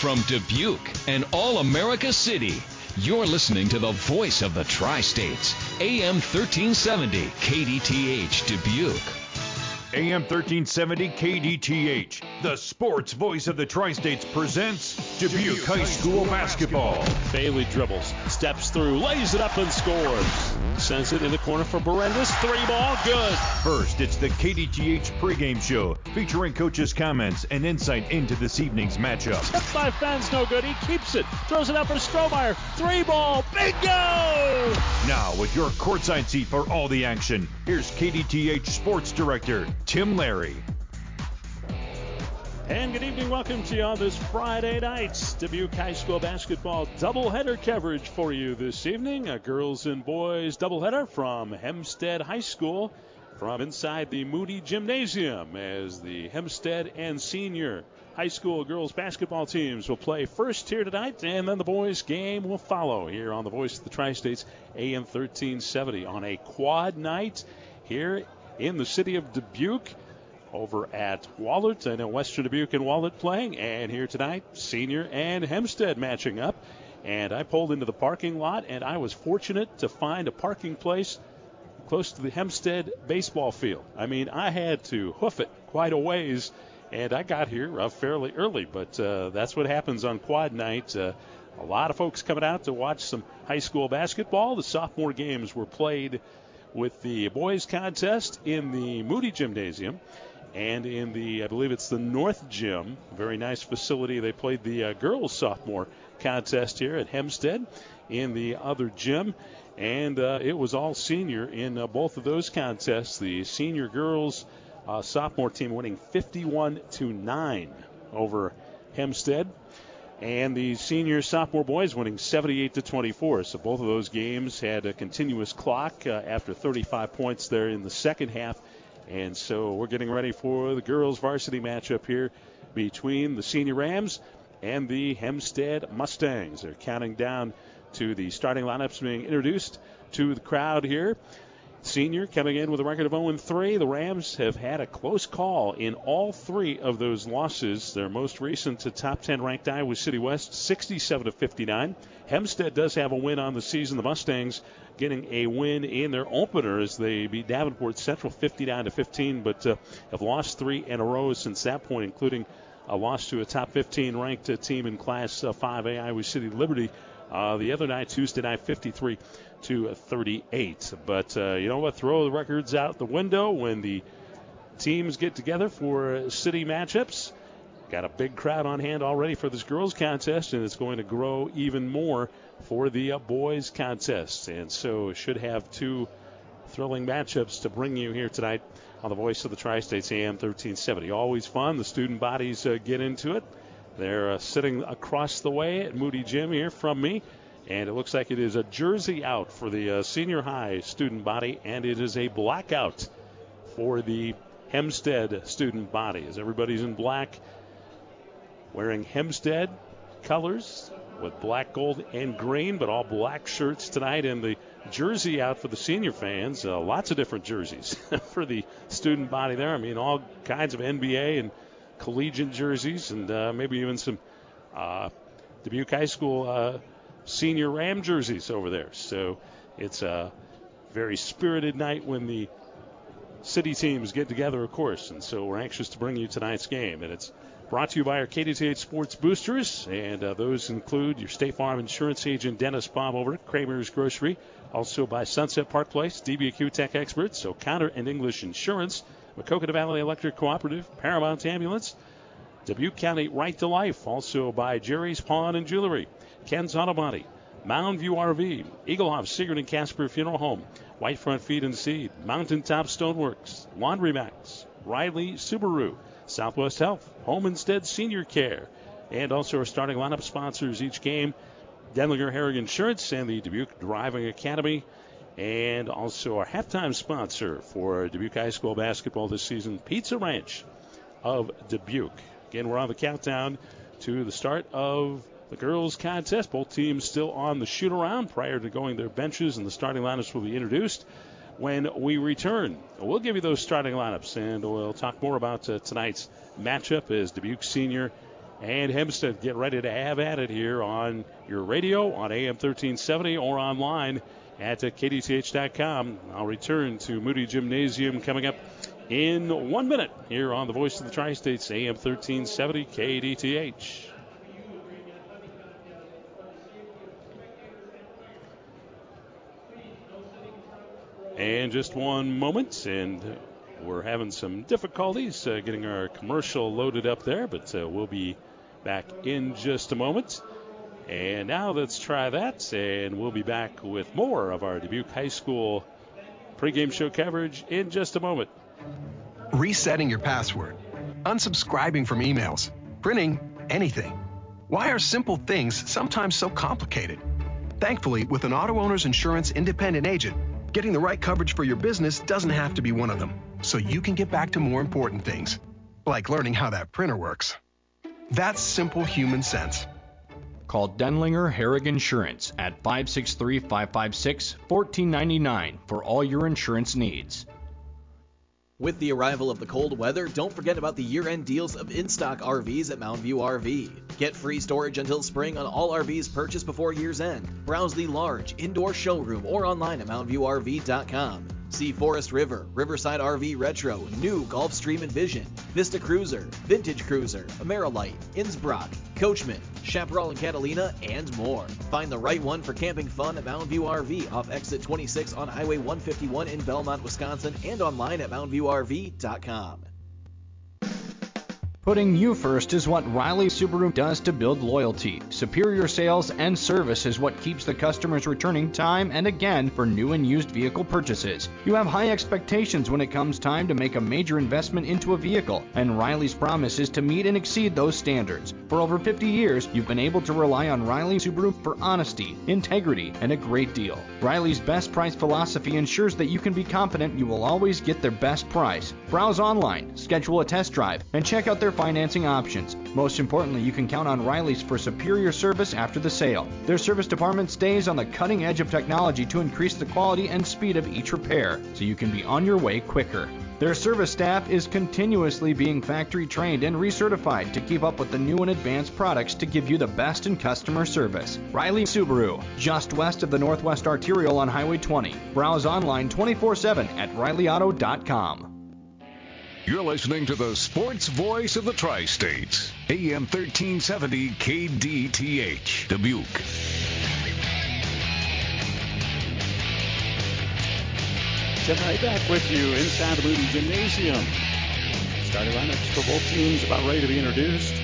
From Dubuque and All-America City, you're listening to the voice of the Tri-States, AM 1370 KDTH Dubuque. AM 1370 KDTH, the sports voice of the Tri-States, presents Dubuque High School basketball. Bailey dribbles, steps through, lays it up and scores. Sends it in the corner for Berendis. 3-ball, good. First, it's the KDTH pregame show, featuring coaches' comments and insight into this evening's matchup. Tipped by Fens, no good. He keeps it, throws it up for Strohmeyer. 3-ball, bingo! Now, with your courtside seat for all the action, here's KDTH Sports Director Tim Larry. And good evening. Welcome to you on this Friday night. Dubuque High School basketball doubleheader coverage for you this evening. A girls and boys doubleheader from Hempstead High School from inside the Moody Gymnasium, as the Hempstead and Senior High School girls basketball teams will play first here tonight, and then the boys game will follow here on the voice of the Tri-States, AM 1370, on a quad night here in the city of Dubuque over at Wahlert. I know Western Dubuque and Wahlert playing, and here tonight, Senior and Hempstead matching up. And I pulled into the parking lot, and I was fortunate to find a parking place close to the Hempstead baseball field. I mean, I had to hoof it quite a ways, and I got here fairly early, but that's what happens on quad night. A lot of folks coming out to watch some high school basketball. The sophomore games were played with the boys contest in the Moody Gymnasium, and in the, I believe it's the North Gym, very nice facility. They played the girls sophomore contest here at Hempstead in the other gym, and it was all senior in both of those contests. The senior girls sophomore team winning 51-9 over Hempstead, and the senior sophomore boys winning 78-24. So both of those games had a continuous clock after 35 points there in the second half. And so we're getting ready for the girls varsity matchup here between the Senior Rams and the Hempstead Mustangs. They're counting down to the starting lineups being introduced to the crowd here. Senior coming in with a record of 0-3. The Rams have had a close call in all three of those losses. Their most recent to top 10 ranked Iowa City West, 67-59. Hempstead does have a win on the season. The Mustangs getting a win in their opener as they beat Davenport Central 59-15, but have lost three in a row since that point, including a loss to a top 15 ranked team in Class 5A, Iowa City Liberty, the other night, Tuesday night, 53-38. But you know what? Throw the records out the window when the teams get together for city matchups. Got a big crowd on hand already for this girls contest, and it's going to grow even more for the boys contest. And so should have two thrilling matchups to bring you here tonight on the voice of the Tri-States, AM 1370. Always fun. The student bodies get into it. They're sitting across the way at Moody Gym here from me, and it looks like it is a jersey out for the senior high student body, and it is a blackout for the Hempstead student body, as everybody's in black, wearing Hempstead colors with black, gold, and green, but all black shirts tonight, and the jersey out for the senior fans. Lots of different jerseys for the student body there. I mean, all kinds of NBA and collegiate jerseys, and maybe even some Dubuque High School senior Ram jerseys over there. So it's a very spirited night when the city teams get together, of course, and so we're anxious to bring you tonight's game. And it's brought to you by our KDTH Sports Boosters, and those include your State Farm insurance agent, Dennis Bob over at Kramer's Grocery, also by Sunset Park Place, DBQ Tech Experts, O'Connor and English Insurance, Maquoketa Valley Electric Cooperative, Paramount Ambulance, Dubuque County Right to Life, also by Jerry's Pawn and Jewelry, Ken's Auto Body, Mound View RV, Eaglehoff Sigurd and Casper Funeral Home, Whitefront Feed and Seed, Mountaintop Stoneworks, Laundry Max, Riley Subaru, Southwest Health, Home Instead Senior Care, and also our starting lineup sponsors each game, Denlinger Herring Insurance and the Dubuque Driving Academy, and also our halftime sponsor for Dubuque High School basketball this season, Pizza Ranch of Dubuque. Again, we're on the countdown to the start of the girls contest. Both teams still on the shoot around prior to going their benches, and the starting lineups will be introduced when we return. We'll give you those starting lineups, and we'll talk more about tonight's matchup as Dubuque Senior and Hempstead get ready to have at it here on your radio, on AM 1370, or online at KDTH.com. I'll return to Moody Gymnasium coming up in 1 minute here on the Voice of the Tri-States, AM 1370 KDTH. And just one moment, and we're having some difficulties getting our commercial loaded up there, but we'll be back in just a moment. And now let's try that, and we'll be back with more of our Dubuque High School pregame show coverage in just a moment. Resetting your password, unsubscribing from emails, printing anything. Why are simple things sometimes so complicated? Thankfully, with an Auto Owners Insurance independent agent, getting the right coverage for your business doesn't have to be one of them, so you can get back to more important things, like learning how that printer works. That's simple human sense. Call Denlinger Herrig Insurance at 563-556-1499 for all your insurance needs. With the arrival of the cold weather, don't forget about the year-end deals of in-stock RVs at Mountain View RV. Get free storage until spring on all RVs purchased before year's end. Browse the large indoor showroom or online at mountainviewrv.com. See Forest River, Riverside RV Retro, new Gulfstream Envision, Vista Cruiser, Vintage Cruiser, Amerilite, Innsbruck, Coachman, Chaparral and Catalina, and more. Find the right one for camping fun at Mountain View RV off exit 26 on Highway 151 in Belmont, Wisconsin, and online at mountainviewrv.com. Putting you first is what Riley Subaru does to build loyalty. Superior sales and service is what keeps the customers returning time and again for new and used vehicle purchases. You have high expectations when it comes time to make a major investment into a vehicle, and Riley's promise is to meet and exceed those standards. For over 50 years, you've been able to rely on Riley Subaru for honesty, integrity, and a great deal. Riley's best price philosophy ensures that you can be confident you will always get their best price. Browse online, schedule a test drive, and check out their financing options. Most importantly, you can count on Riley's for superior service after the sale. Their service department stays on the cutting edge of technology to increase the quality and speed of each repair, so you can be on your way quicker. Their service staff is continuously being factory trained and recertified to keep up with the new and advanced products to give you the best in customer service. Riley Subaru, just west of the Northwest Arterial on Highway 20. Browse online 24/7 at rileyauto.com. You're listening to the sports voice of the Tri-States, AM 1370 KDTH, Dubuque. Tim right back with you inside the Moody Gymnasium. Starting lineups for both teams about ready to be introduced.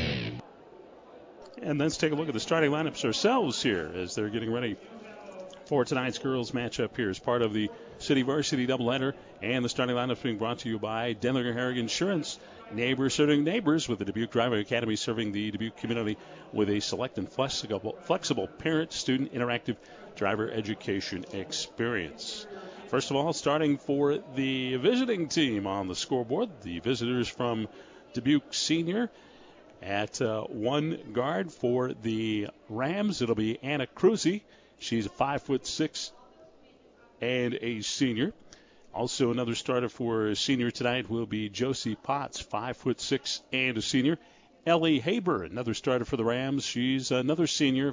And let's take a look at the starting lineups ourselves here as they're getting ready for tonight's girls matchup here as part of the City Varsity doubleheader, and the starting lineup being brought to you by Denlinger Herrig Insurance. Neighbors serving neighbors, with the Dubuque Driving Academy serving the Dubuque community with a select and flexible parent-student interactive driver education experience. First of all, starting for the visiting team on the scoreboard, the visitors from Dubuque Senior. At one guard for the Rams, it'll be Anna Cruzy. She's 5'6" and a senior. Also, another starter for a senior tonight will be Josie Potts, 5'6" and a senior. Ellie Haber, another starter for the Rams. She's another senior,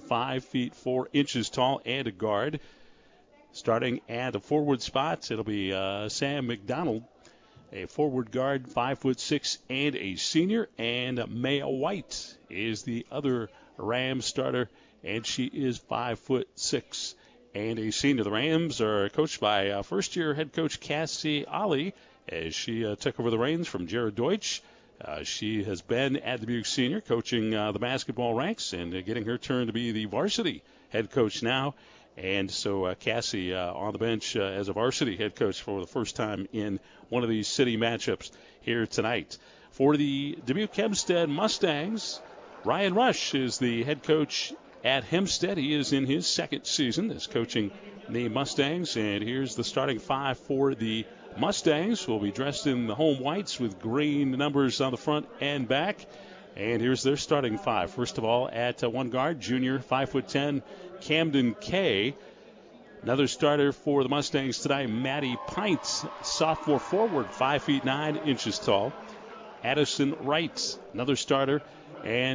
5'4" tall and a guard. Starting at a forward spot, it'll be Sam McDonald, a forward guard, 5'6" and a senior. And Maya White is the other Rams starter, and she is 5'6" and a senior. The Rams are coached by first-year head coach Cassie Ali as she took over the reins from Jared Deutsch. She has been at Dubuque Senior coaching the basketball ranks and getting her turn to be the varsity head coach now. And so Cassie on the bench as a varsity head coach for the first time in one of these city matchups here tonight. For the Dubuque Hempstead Mustangs, Ryan Rush is the head coach at Hempstead. He is in his second season as coaching the Mustangs. And here's the starting five for the Mustangs. Will be dressed in the home whites with green numbers on the front and back. And here's their starting five. First of all, at one guard, junior, 5'10", Camden Kay. Another starter for the Mustangs tonight, Maddie Pint, sophomore forward, 5'9" tall. Addison Wright, another starter. And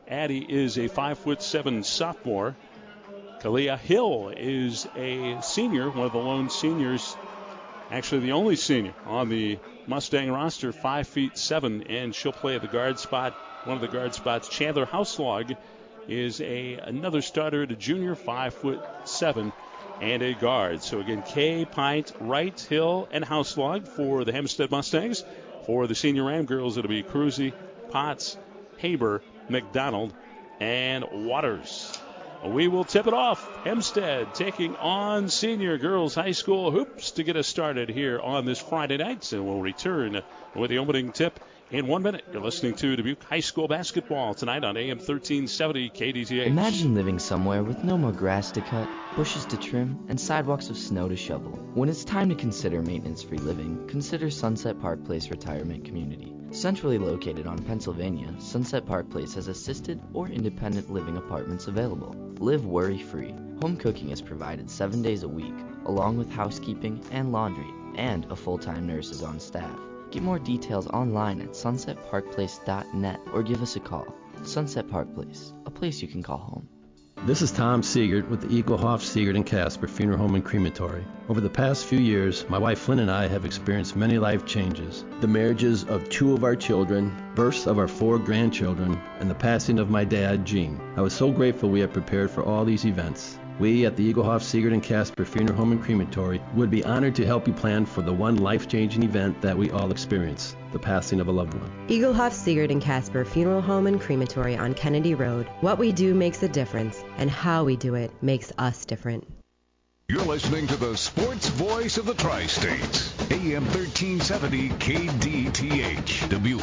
Addie is a 5'7" sophomore. Kalia Hill is a senior, one of the lone seniors, actually the only senior on the Mustang roster, 5'7", and she'll play at the guard spot, one of the guard spots. Chandler Houselog is another starter at a junior, 5'7", and a guard. So again, Kay, Pint, Wright, Hill, and Houselog for the Hempstead Mustangs. For the senior Ram girls, it'll be Cruzy, Potts, Haber, McDonald, and Waters. We will tip it off. Hempstead taking on Senior Girls High School hoops to get us started here on this Friday night. And we'll return with the opening tip in 1 minute. You're listening to Dubuque High School basketball tonight on AM 1370 KDTH. Imagine living somewhere with no more grass to cut, bushes to trim, and sidewalks of snow to shovel. When it's time to consider maintenance-free living, consider Sunset Park Place Retirement Community. Centrally located on Pennsylvania, Sunset Park Place has assisted or independent living apartments available. Live worry-free. Home cooking is provided 7 days a week, along with housekeeping and laundry, and a full-time nurse is on staff. Get more details online at sunsetparkplace.net or give us a call. Sunset Park Place, a place you can call home. This is Tom Siegert with the Egelhoff, Siegert & Casper Funeral Home and Crematory. Over the past few years, my wife Flynn and I have experienced many life changes. The marriages of 2 of our children, births of our 4 grandchildren, and the passing of my dad, Gene. I was so grateful we had prepared for all these events. We at the Egelhoff, Siegert & Casper Funeral Home and Crematory would be honored to help you plan for the one life-changing event that we all experience, the passing of a loved one. Egelhoff, Siegert & Casper Funeral Home and Crematory on Kennedy Road. What we do makes a difference, and how we do it makes us different. You're listening to the sports voice of the Tri-States, AM 1370 KDTH, Dubuque.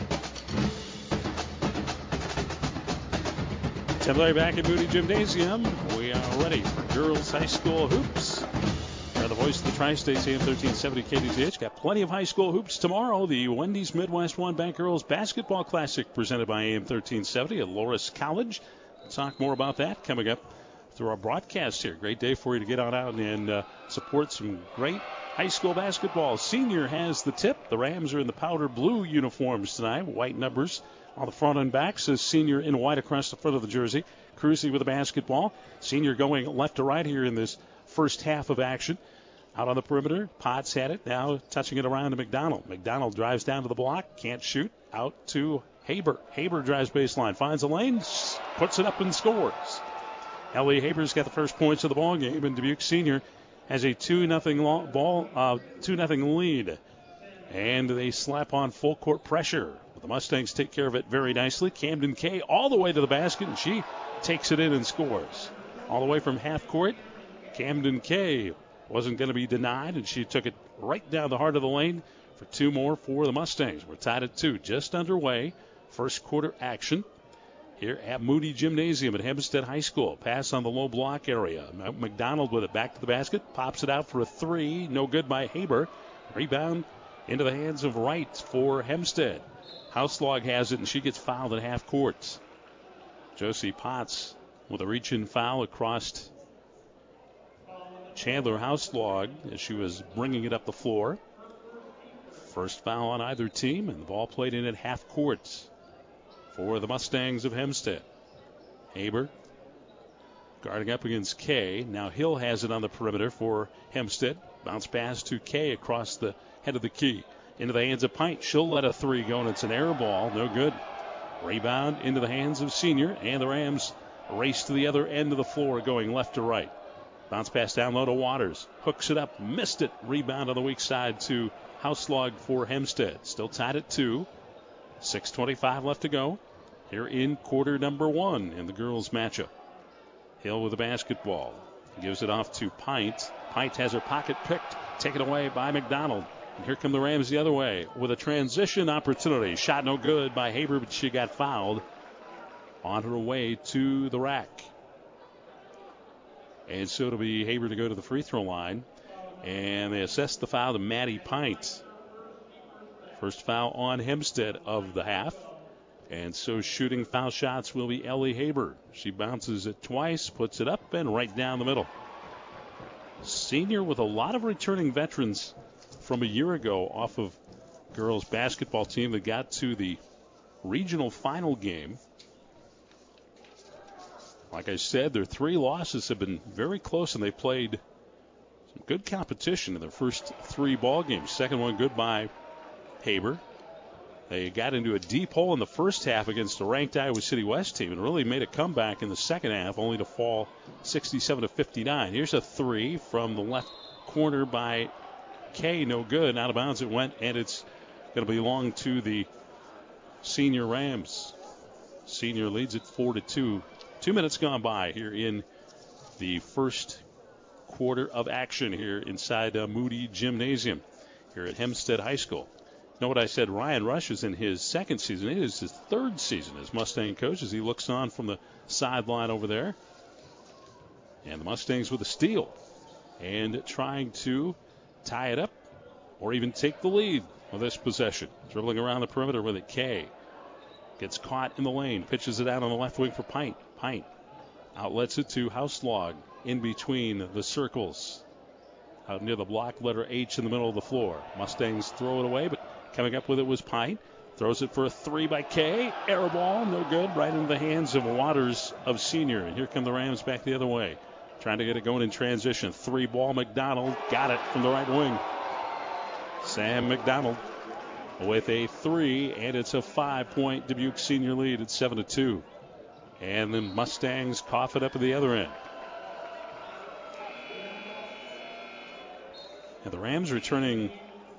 Temporary back at Moody Gymnasium. We are ready for girls high school hoops. We're the voice of the Tri-States, AM 1370 KDTH. Got plenty of high school hoops tomorrow. The Wendy's Midwest One Bank Girls Basketball Classic presented by AM 1370 at Loras College. We'll talk more about that coming up through our broadcast here. Great day for you to get on out and support some great high school basketball. Senior has the tip. The Rams are in the powder blue uniforms tonight. White numbers on the front and back, says Senior in white across the front of the jersey. Cruzy with the basketball. Senior going left to right here in this first half of action. Out on the perimeter, Potts had it. Now touching it around to McDonald. McDonald drives down to the block. Can't shoot. Out to Haber. Haber drives baseline. Finds a lane. Puts it up and scores. Ellie Haber's got the first points of the ball game, and Dubuque Senior has a 2-0 lead. And they slap on full court pressure. The Mustangs take care of it very nicely. Camden Kay all the way to the basket, and she takes it in and scores. All the way from half court, Camden Kay wasn't going to be denied, and she took it right down the heart of the lane for 2 more for the Mustangs. We're tied at 2, just underway. First quarter action here at Moody Gymnasium at Hempstead High School. Pass on the low block area. McDonald with it back to the basket. Pops it out for a 3. No good by Haber. Rebound into the hands of Wright for Hempstead. Houselog has it, and she gets fouled at half court. Josie Potts with a reach-in foul across Chandler Houselog as she was bringing it up the floor. First foul on either team, and the ball played in at half court for the Mustangs of Hempstead. Haber guarding up against Kay. Now Hill has it on the perimeter for Hempstead. Bounce pass to Kay across the head of the key. Into the hands of Pint. She'll let a 3 go, and it's an air ball. No good. Rebound into the hands of Senior, and the Rams race to the other end of the floor, going left to right. Bounce pass down low to Waters. Hooks it up. Missed it. Rebound on the weak side to Houselog for Hempstead. Still tied at 2. 6:25 left to go here in quarter number 1 in the girls' matchup. Hill with the basketball. Gives it off to Pint. Pint has her pocket picked. Taken away by McDonald. And here come the Rams the other way with a transition opportunity. Shot no good by Haber, but she got fouled on her way to the rack. And so it'll be Haber to go to the free throw line. And they assess the foul to Maddie Pint. First foul on Hempstead of the half. And so shooting foul shots will be Ellie Haber. She bounces it twice, puts it up, and right down the middle. Senior with a lot of returning veterans from a year ago off of girls basketball team that got to the regional final game Like I said, their 3 losses have been very close, and they played some good competition in their first 3 ball games. Second one good by Haber. They got into a deep hole in the first half against a ranked Iowa City West team and really made a comeback in the second half, only to fall 67-59. Here's a 3 from the left corner by Kay. No good. Out of bounds it went, and it's going to belong to the Senior Rams. Senior leads it 4-2. 2 minutes gone by here in the first quarter of action here inside Moody Gymnasium here at Hempstead High School. You know what I said? Ryan Rush is in his second season. It is his third season as Mustang coach as he looks on from the sideline over there. And the Mustangs with a steal and trying to tie it up or even take the lead with this possession. Dribbling around the perimeter with it, Kay. Gets caught in the lane, pitches it out on the left wing for Pint. Pint outlets it to Houselog in between the circles. Out near the block letter H in the middle of the floor. Mustangs throw it away, but coming up with it was Pint. Throws it for a 3 by Kay. Air ball, no good. Right into the hands of Waters of Senior. And here come the Rams back the other way. Trying to get it going in transition. 3 ball, McDonald. Got it from the right wing. Sam McDonald with a 3, and it's a 5-point Dubuque Senior lead at 7-2. And the Mustangs cough it up at the other end. And the Rams returning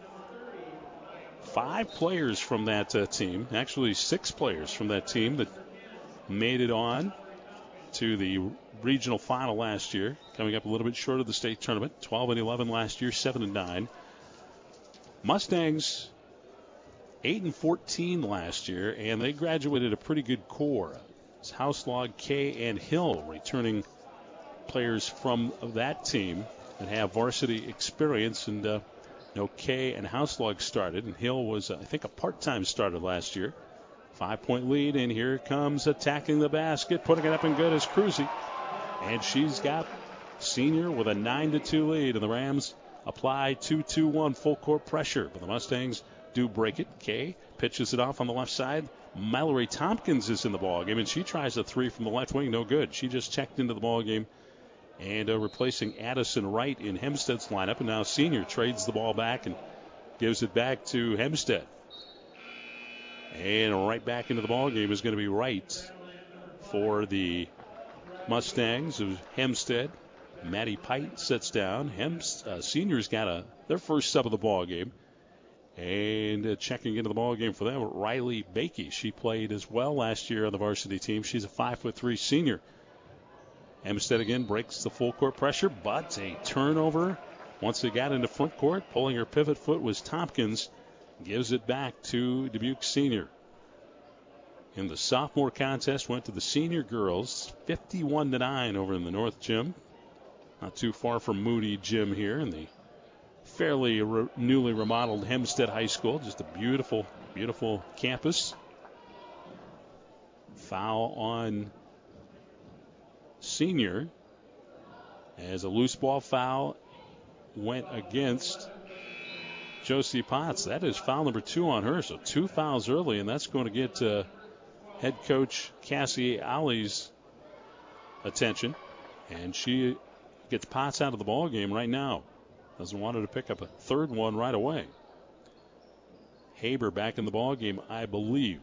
5 players from that team, actually 6 players from that team that made it on to the regional final last year, coming up a little bit short of the state tournament. 12-11 last year, 7-9. Mustangs 8-14 last year, and they graduated a pretty good core. It's Houselog, Kay, and Hill returning players from that team that have varsity experience. And Kay and Houselog started, and Hill was, I think, a part-time starter last year. 5-point lead, and here comes attacking the basket, putting it up and good is Cruzy. And she's got Senior with a 9-2 lead, and the Rams apply 2-2-1 full court pressure, but the Mustangs do break it. Kay pitches it off on the left side. Mallory Tompkins is in the ballgame, and she tries a 3 from the left wing. No good. She just checked into the ballgame and replacing Addison Wright in Hempstead's lineup. And now Senior trades the ball back and gives it back to Hempstead. And right back into the ballgame is going to be Wright for the Mustangs of Hempstead. Maddie Pite sits down. Senior's got their first sub of the ballgame. And checking into the ballgame for them, Riley Bakey. She played as well last year on the varsity team. She's a 5'3" senior. Hempstead again breaks the full court pressure, but a turnover once they got into front court. Pulling her pivot foot was Tompkins. Gives it back to Dubuque Senior. In the sophomore contest, went to the senior girls, 51-9 over in the North Gym. Not too far from Moody Gym here in the fairly newly remodeled Hempstead High School. Just a beautiful, beautiful campus. Foul on Senior as a loose ball foul went against Josie Potts. That is foul number 2 on her, so 2 fouls early, and that's going to get head coach Cassie Alley's attention, and she gets Potts out of the ball game right now. Doesn't want her to pick up a third one right away. Haber back in the ball game, I believe.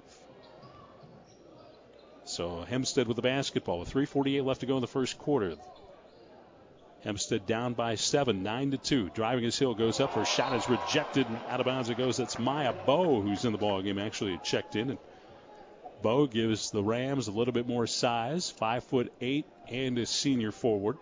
So Hempstead with the basketball with 3:48 left to go in the first quarter. Hempstead down by 7, 9-2. Driving his Hill goes up. Her shot is rejected and out of bounds it goes. That's Maya Bowe who's in the ball game. Actually checked in, and Bowe gives the Rams a little bit more size, 5'8" and a senior forward.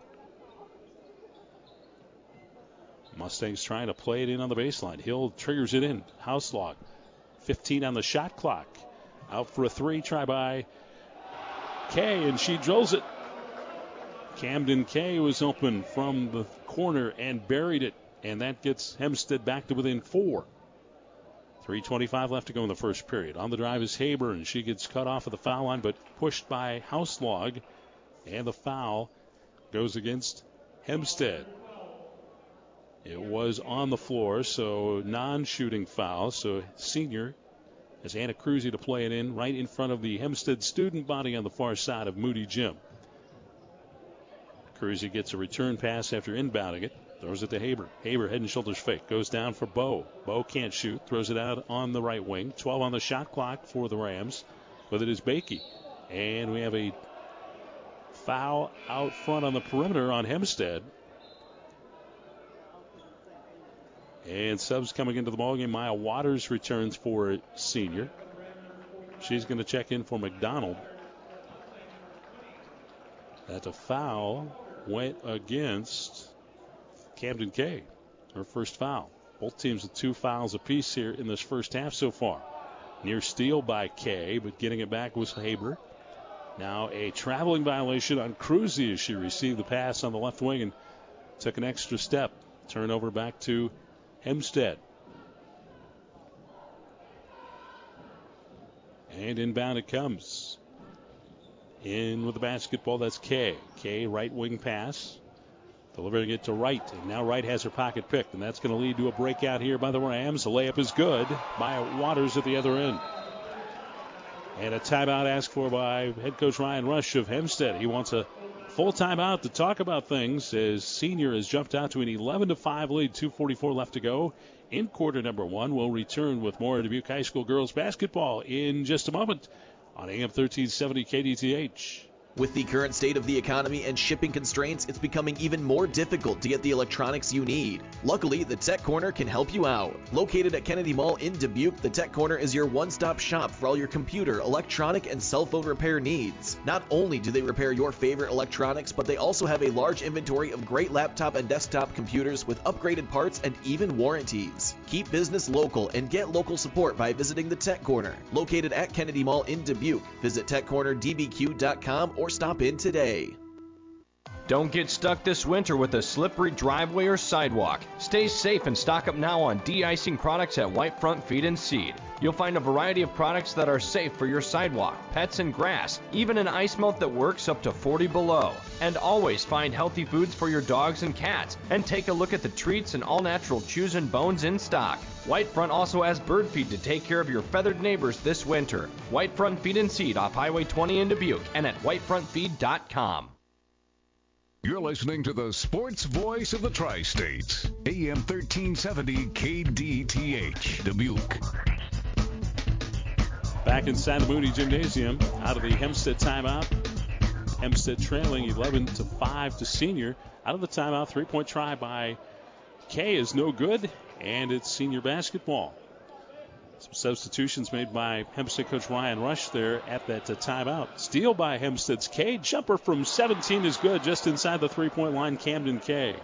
Mustangs trying to play it in on the baseline. Hill triggers it in. Houselog. 15 on the shot clock. Out for a 3. Try by Kay, and she drills it. Camden Kay was open from the corner and buried it. And that gets Hempstead back to within 4. 3:25 left to go in the first period. On the drive is Haber, and she gets cut off of the foul line, but pushed by Houselog. And the foul goes against Hempstead. It was on the floor, so non-shooting foul. So Senior has Anna Cruzy to play it in right in front of the Hempstead student body on the far side of Moody Gym. Cruzy gets a return pass after inbounding it. Throws it to Haber. Haber head and shoulders fake. Goes down for Bowe. Bowe can't shoot. Throws it out on the right wing. 12 on the shot clock for the Rams. With it is Bakey. And we have a foul out front on the perimeter on Hempstead. And subs coming into the ballgame. Maya Waters returns for senior. She's going to check in for McDonald. That's a foul. Went against Camden Kay. Her first foul. Both teams with 2 fouls apiece here in this first half so far. Near steal by Kay, but getting it back was Haber. Now a traveling violation on Cruzy as she received the pass on the left wing and took an extra step. Turnover back to Hempstead. And inbound it comes. In with the basketball, that's Kay. Kay, right wing pass. Delivering it to Wright. And now Wright has her pocket picked. And that's going to lead to a breakout here by the Rams. The layup is good by Waters at the other end. And a timeout asked for by head coach Ryan Rush of Hempstead. He wants a full timeout to talk about things as senior has jumped out to an 11-5 lead. 2:44 left to go in quarter number 1. We'll return with more Dubuque High School girls basketball in just a moment on AM 1370 KDTH. With the current state of the economy and shipping constraints, it's becoming even more difficult to get the electronics you need. Luckily, the Tech Corner can help you out. Located at Kennedy Mall in Dubuque, the Tech Corner is your one-stop shop for all your computer, electronic, and cell phone repair needs. Not only do they repair your favorite electronics, but they also have a large inventory of great laptop and desktop computers with upgraded parts and even warranties. Keep business local and get local support by visiting the Tech Corner. Located at Kennedy Mall in Dubuque. Visit techcornerdbq.com or stop in today. Don't get stuck this winter with a slippery driveway or sidewalk. Stay safe and stock up now on de-icing products at White Front Feed and Seed. You'll find a variety of products that are safe for your sidewalk, pets, and grass, even an ice melt that works up to 40 below. And always find healthy foods for your dogs and cats. And take a look at the treats and all-natural chews and bones in stock. White Front also has bird feed to take care of your feathered neighbors this winter. White Front Feed and Seed off Highway 20 in Dubuque and at whitefrontfeed.com. You're listening to the sports voice of the Tri-States, AM 1370 KDTH, Dubuque. Back inside the Mooney Gymnasium, out of the Hempstead timeout. Hempstead trailing 11-5 to senior. Out of the timeout, 3-point try by Kay is no good, and it's senior basketball. Some substitutions made by Hempstead coach Ryan Rush there at that timeout. Steal by Hempstead's Kay. Jumper from 17 is good, just inside the 3-point line, Camden Kay.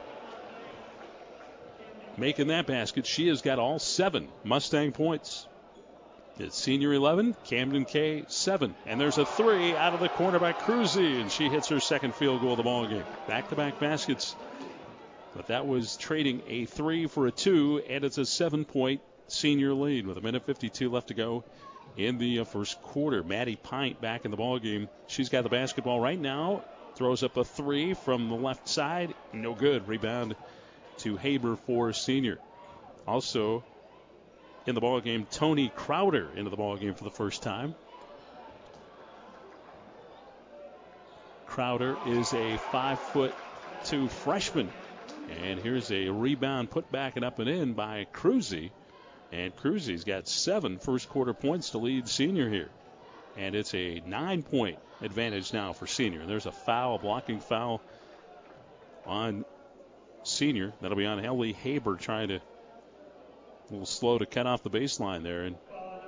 Making that basket, she has got all 7 Mustang points. It's senior 11, Camden Kay 7. And there's a 3 out of the corner by Cruzy, and she hits her second field goal of the ball game. Back-to-back baskets. But that was trading a 3 for a 2, and it's a 7-point senior lead with 1:52 left to go in the first quarter. Maddie Pint back in the ball game. She's got the basketball right now. Throws up a 3 from the left side. No good. Rebound to Haber for senior. Also in the ball game, Tony Crowder into the ball game for the first time. Crowder is a 5'2" freshman. And here's a rebound put back and up and in by Cruzy. And Cruzy's got 7 first quarter points to lead senior here. And it's a 9-point advantage now for senior. There's a foul, blocking foul on senior. That'll be on Ellie Haber, trying to a little slow to cut off the baseline there. And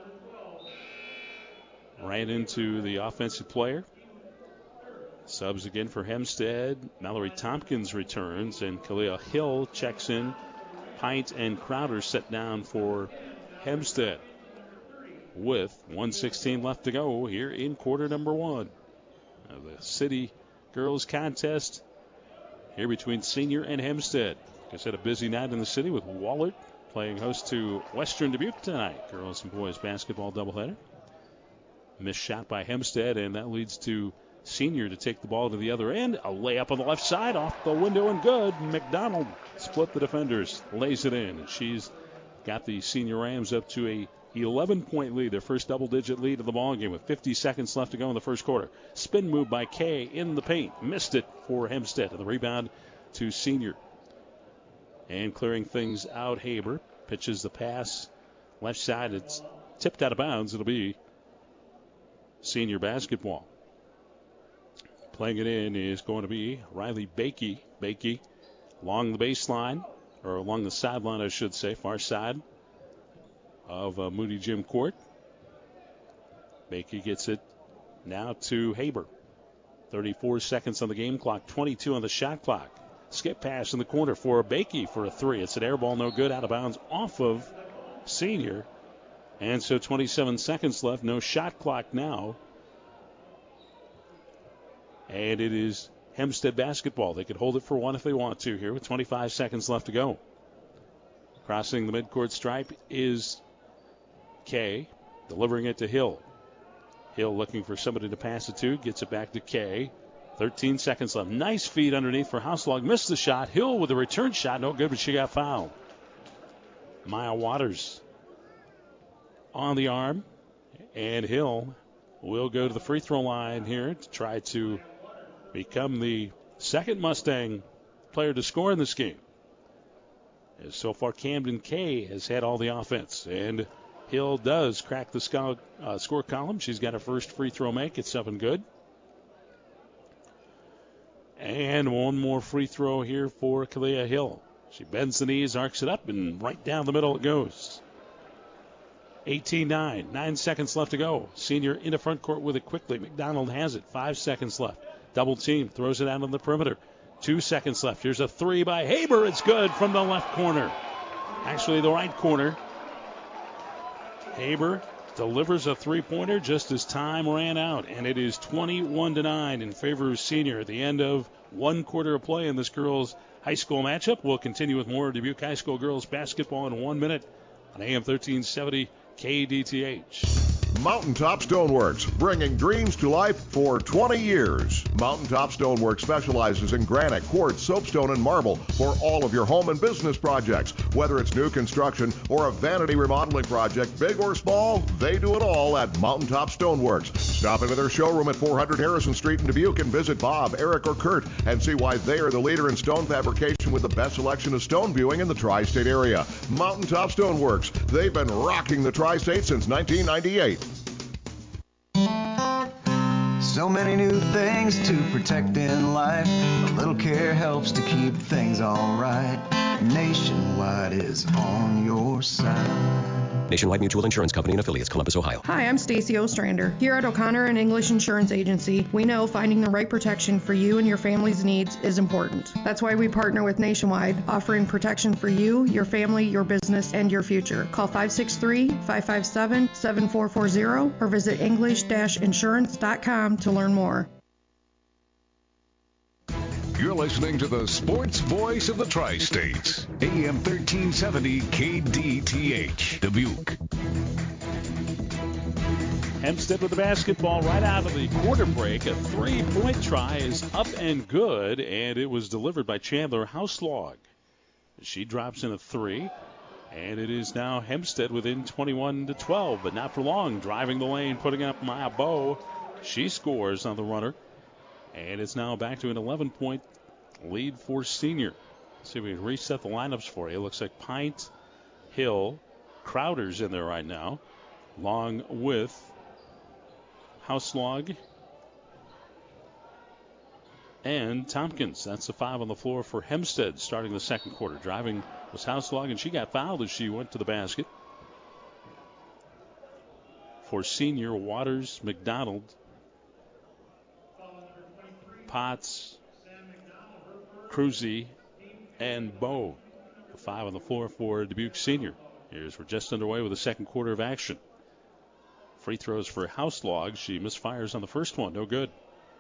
ran into the offensive player. Subs again for Hempstead. Mallory Tompkins returns, and Kalia Hill checks in. Pint and Crowder set down for Hempstead with 1:16 left to go here in quarter number 1. The City Girls Contest here between senior and Hempstead. Like I said, a busy night in the city with Wahlert playing host to Western Dubuque tonight. Girls and boys basketball doubleheader. Missed shot by Hempstead, and that leads to senior to take the ball to the other end. A layup on the left side, off the window and good. McDonald split the defenders, lays it in. And she's got the senior Rams up to a 11-point lead, their first double-digit lead of the ballgame with 50 seconds left to go in the first quarter. Spin move by Kay in the paint. Missed it for Hempstead. And the rebound to senior. And clearing things out, Haber pitches the pass left side. It's tipped out of bounds. It'll be senior basketball. Playing it in is going to be Riley Bakey. Bakey along the baseline, or along the sideline, I should say, far side of Moody Gym Court. Bakey gets it now to Haber. 34 seconds on the game clock, 22 on the shot clock. Skip pass in the corner for Bakey for a three. It's an air ball, no good, out of bounds off of senior. And so 27 seconds left, no shot clock now. And it is Hempstead basketball. They could hold it for one if they want to here with 25 seconds left to go. Crossing the midcourt stripe is Kay, delivering it to Hill. Hill looking for somebody to pass it to, gets it back to Kay. 13 seconds left. Nice feed underneath for Houselog. Missed the shot. Hill with a return shot. No good, but she got fouled. Maya Waters on the arm. And Hill will go to the free throw line here to try to become the second Mustang player to score in this game. As so far, Camden Kay has had all the offense. And Hill does crack the score column. She's got her first free throw make. It's up and good. And one more free throw here for Kalia Hill. She bends the knees, arcs it up, and right down the middle it goes. 18-9. 9 seconds left to go. Senior into front court with it quickly. McDonald has it. 5 seconds left. Double team. Throws it out on the perimeter. 2 seconds left. Here's a three by Haber. It's good from the left corner. Actually, the right corner. Haber delivers a three-pointer just as time ran out, and it is 21-9 in favor of senior at the end of one quarter of play in this girls' high school matchup. We'll continue with more Dubuque High School girls basketball in 1 minute on AM 1370 KDTH. Mountaintop Stoneworks, bringing dreams to life for 20 years. Mountaintop Stoneworks specializes in granite, quartz, soapstone, and marble for all of your home and business projects. Whether it's new construction or a vanity remodeling project, big or small, they do it all at Mountaintop Stoneworks. Stop into their showroom at 400 Harrison Street in Dubuque and visit Bob, Eric, or Kurt and see why they are the leader in stone fabrication with the best selection of stone viewing in the tri-state area. Mountaintop Stoneworks. They've been rocking the tri-state since 1998. So many new things to protect in life. A little care helps to keep things alright. Nationwide is on your side. Nationwide Mutual Insurance Company and affiliates, Columbus, Ohio. Hi, I'm Stacy Ostrander. Here at O'Connor and English Insurance Agency, we know finding the right protection for you and your family's needs is important. That's why we partner with Nationwide, offering protection for you, your family, your business, and your future. Call 563-557-7440 or visit english-insurance.com to learn more. You're listening to the sports voice of the Tri-States, AM 1370 KDTH, Dubuque. Hempstead with the basketball right out of the quarter break. A three-point try is up and good, and it was delivered by Chandler Houselog. She drops in a three, and it is now Hempstead within 21-12, but not for long. Driving the lane, putting up Maya Bow. She scores on the runner. And it's now back to an 11-point lead for senior. Let's see if we can reset the lineups for you. It looks like Pint, Hill, Crowder's in there right now, along with Houselog and Tompkins. That's the five on the floor for Hempstead starting the second quarter. Driving was Houselog, and she got fouled as she went to the basket. For senior, Waters, McDonald, Potts, Cruzy, and Bow. The five on the floor for Dubuque Senior. Here's we're just underway with the second quarter of action. Free throws for Houselog. She misfires on the first one. No good.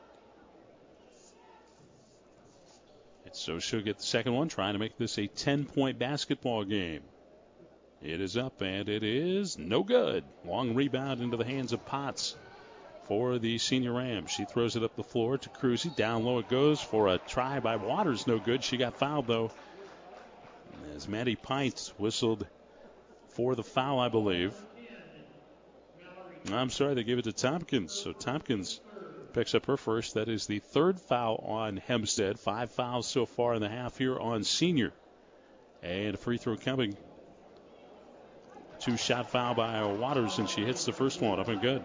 And so she'll get the second one, trying to make this a 10-point basketball game. It is up, and it is no good. Long rebound into the hands of Potts for the senior Rams. She throws it up the floor to Cruzy. Down low it goes for a try by Waters. No good. She got fouled, though, as Maddie Pint whistled for the foul, I believe. I'm sorry, they gave it to Tompkins. So Tompkins picks up her first. That is the third foul on Hempstead. 5 fouls so far in the half here on Senior. And a free throw coming. 2-shot foul by Waters, and she hits the first one up and good.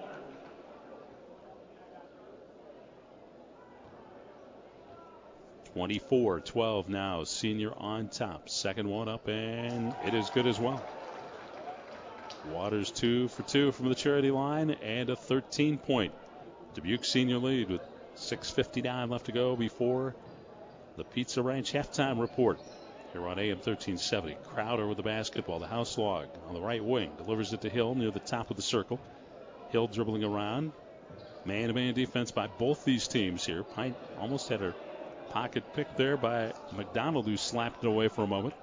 (24-12) now. Senior on top. Second one up, and it is good as well. Waters 2 for 2 from the charity line, and a 13-point Dubuque Senior lead with 6:59 left to go before the Pizza Ranch halftime report here on AM 1370. Crowder with the basketball. The House Log on the right wing delivers it to Hill near the top of the circle. Hill dribbling around. Man-to-man defense by both these teams here. Pint almost had her pocket picked there by McDonald, who slapped it away for a moment.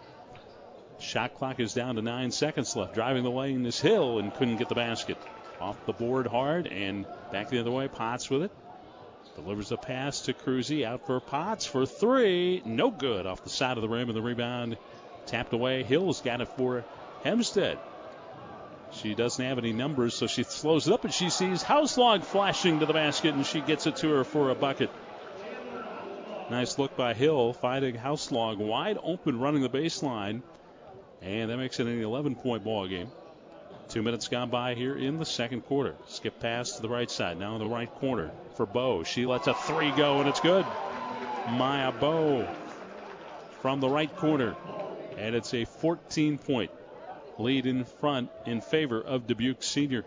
Shot clock is down to 9 seconds left. Driving the lane is Hill and couldn't get the basket. Off the board hard and back the other way. Potts with it. Delivers a pass to Cruzy. Out for Potts for 3. No good off the side of the rim, and the rebound tapped away. Hill's got it for Hempstead. She doesn't have any numbers, so she slows it up, and she sees Houselog flashing to the basket, and she gets it to her for a bucket. Nice look by Hill, finding Houselog wide open running the baseline, and that makes it an 11-point ball game. 2 minutes gone by here in the second quarter. Skip pass to the right side, now in the right corner for Bowe. She lets a 3 go, and it's good. Maya Bowe from the right corner, and it's a 14-point lead in front in favor of Dubuque Senior.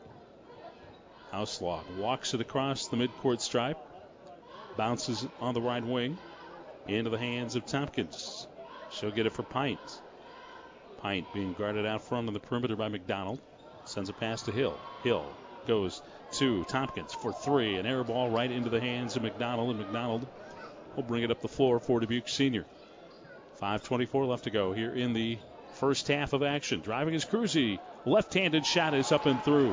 Houselog walks it across the midcourt stripe. Bounces it on the right wing into the hands of Tompkins. She'll get it for Pint. Pint being guarded out front on the perimeter by McDonald. Sends a pass to Hill. Hill goes to Tompkins for 3. An air ball right into the hands of McDonald, and McDonald will bring it up the floor for Dubuque Senior. 5:24 left to go here in the first half of action. Driving is Cruzy. Left-handed shot is up and through.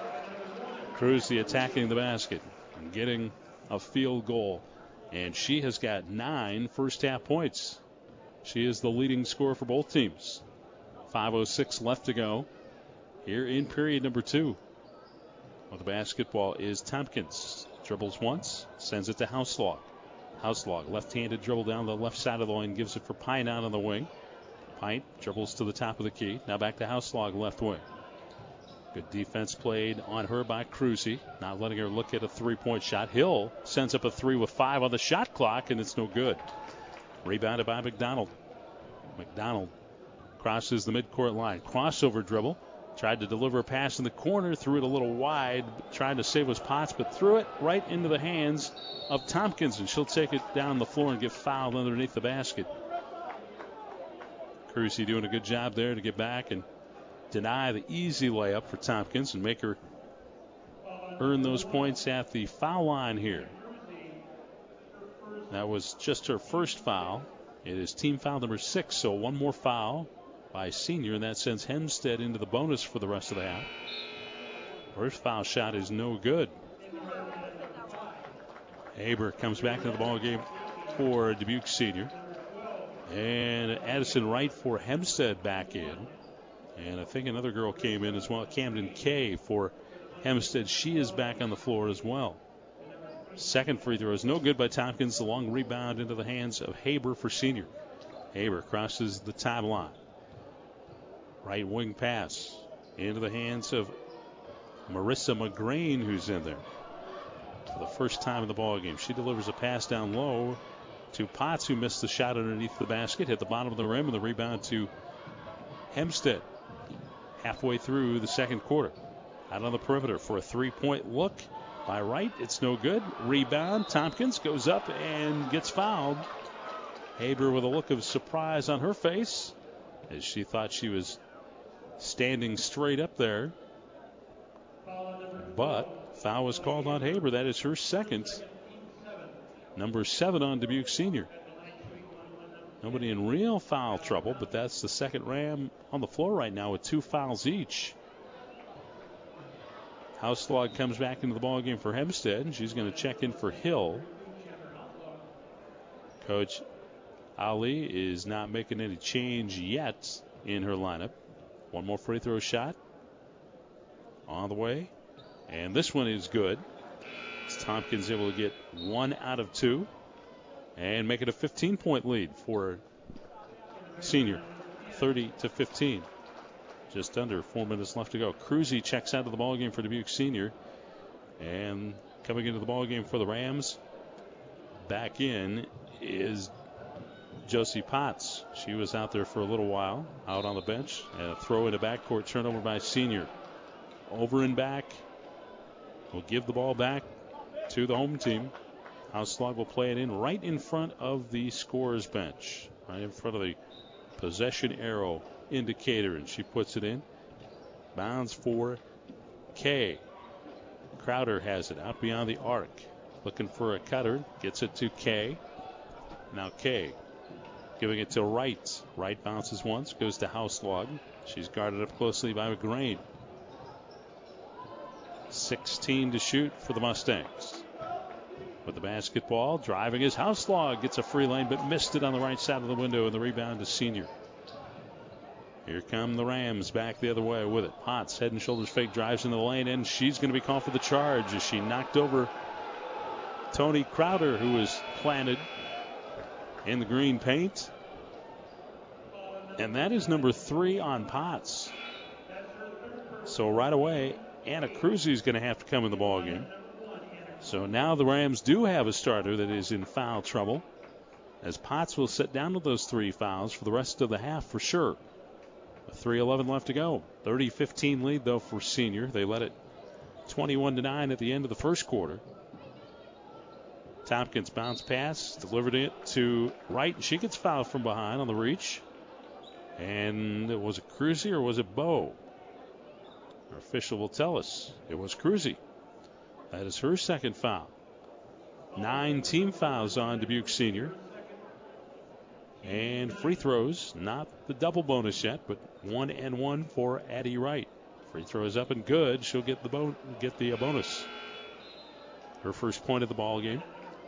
Cruzy attacking the basket and getting a field goal, and she has got 9 first half points. She is the leading scorer for both teams. 5:06 left to go here in period number 2. Well, the basketball is Tompkins. Dribbles once, sends it to Houselog. Houselog, left-handed dribble down the left side of the lane, gives it for Pint out on the wing. Pint dribbles to the top of the key. Now back to Houselog, left wing. Good defense played on her by Cruzy, not letting her look at a 3-point shot. Hill sends up a 3 with 5 on the shot clock, and it's no good. Rebounded by McDonald. McDonald crosses the midcourt line. Crossover dribble. Tried to deliver a pass in the corner, threw it a little wide, trying to save his Potts, but threw it right into the hands of Tompkins, and she'll take it down the floor and get fouled underneath the basket. Cruzy doing a good job there to get back and deny the easy layup for Tompkins and make her earn those points at the foul line here. That was just her first foul. It is team foul number 6, so one more foul by Senior, and that sends Hempstead into the bonus for the rest of the half. First foul shot is no good. Haber comes back into the ball game for Dubuque Senior. And Addison Wright for Hempstead back in. And I think another girl came in as well, Camden Kay for Hempstead. She is back on the floor as well. Second free throw is no good by Tompkins. The long rebound into the hands of Haber for Senior. Haber crosses the timeline. Right wing pass into the hands of Marissa McGrain, who's in there for the first time in the ball game. She delivers a pass down low to Potts, who missed the shot underneath the basket, hit the bottom of the rim, and the rebound to Hempstead. Halfway through the second quarter. Out on the perimeter for a 3-point look by Wright. It's no good. Rebound. Tompkins goes up and gets fouled. Haber with a look of surprise on her face as she thought she was standing straight up there. But foul was called on Haber. That is her second. Number 7 on Dubuque Senior. Nobody in real foul trouble, but that's the second Ram on the floor right now with 2 fouls each. Houselog comes back into the ballgame for Hempstead, and she's going to check in for Hill. Coach Ali is not making any change yet in her lineup. One more free throw shot. on the way. And this one is good. As Tompkins able to get 1 out of 2 and make it a 15-point lead for Senior. 30-15. Just under 4 minutes left to go. Cruzy checks out of the ballgame for Dubuque Senior. And coming into the ballgame for the Rams, back in is Josie Potts. She was out there for a little while, out on the bench. And a throw into backcourt, turnover by Senior. Over and back. Will give the ball back to the home team. Houselog will play it in right in front of the scorer's bench, right in front of the possession arrow indicator, and she puts it in. Bounds for Kay. Crowder has it out beyond the arc. Looking for a cutter. Gets it to Kay. Now Kay giving it to Wright. Wright bounces once, goes to Houselog. She's guarded up closely by McGrain. 16 to shoot for the Mustangs. With the basketball, driving his Houselog. Gets a free lane, but missed it on the right side of the window, and the rebound is Senior. Here come the Rams back the other way with it. Potts, head and shoulders fake, drives into the lane, and she's going to be called for the charge as she knocked over Tony Crowder, who was planted in the green paint. And that is number 3 on Potts. So right away, Anna Cruzy is going to have to come in the ballgame. So now the Rams do have a starter that is in foul trouble, as Potts will sit down with those 3 fouls for the rest of the half for sure. 3:11 left to go. 30-15 lead, though, for Senior. They led it 21-9 at the end of the first quarter. Tompkins bounce pass, delivered it to Wright. She gets fouled from behind on the reach. And was it Cruzy or was it Bowe? Our official will tell us. It was Cruzy. That is her second foul. 9 team fouls on Dubuque Senior. And free throws, not the double bonus yet, but 1 and 1 for Addie Wright. Free throws up and good. She'll get the bonus. Her first point of the ball game.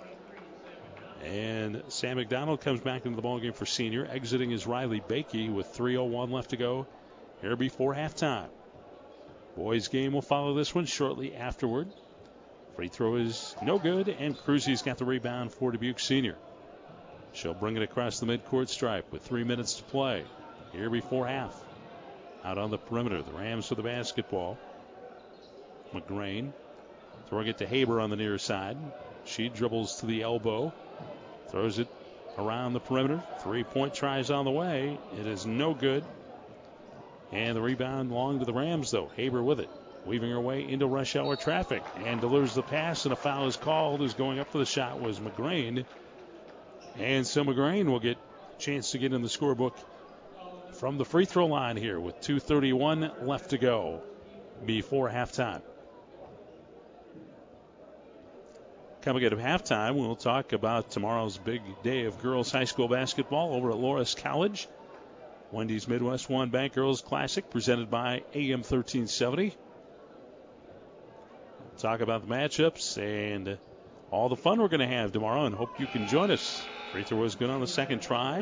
And Sam McDonald comes back into the ball game for Senior. Exiting is Riley Bakey with 3:01 left to go here before halftime. Boys game will follow this one shortly afterward. Free throw is no good, and Cruzy's got the rebound for Dubuque Senior. She'll bring it across the midcourt stripe with 3 minutes to play here before half. Out on the perimeter, the Rams with the basketball. McGrain throwing it to Haber on the near side. She dribbles to the elbow, throws it around the perimeter. 3-point tries on the way. It is no good. And the rebound belonged to the Rams, though. Haber with it, weaving her way into rush hour traffic, and delivers the pass, and a foul is called. Who's going up for the shot was McGrain. And so McGrain will get a chance to get in the scorebook from the free throw line here with 2:31 left to go before halftime. Coming out of halftime, we'll talk about tomorrow's big day of girls high school basketball over at Loras College. Wendy's Midwest One Bank Girls Classic presented by AM 1370. We'll talk about the matchups and all the fun we're going to have tomorrow, and hope you can join us. Free throw was good on the second try.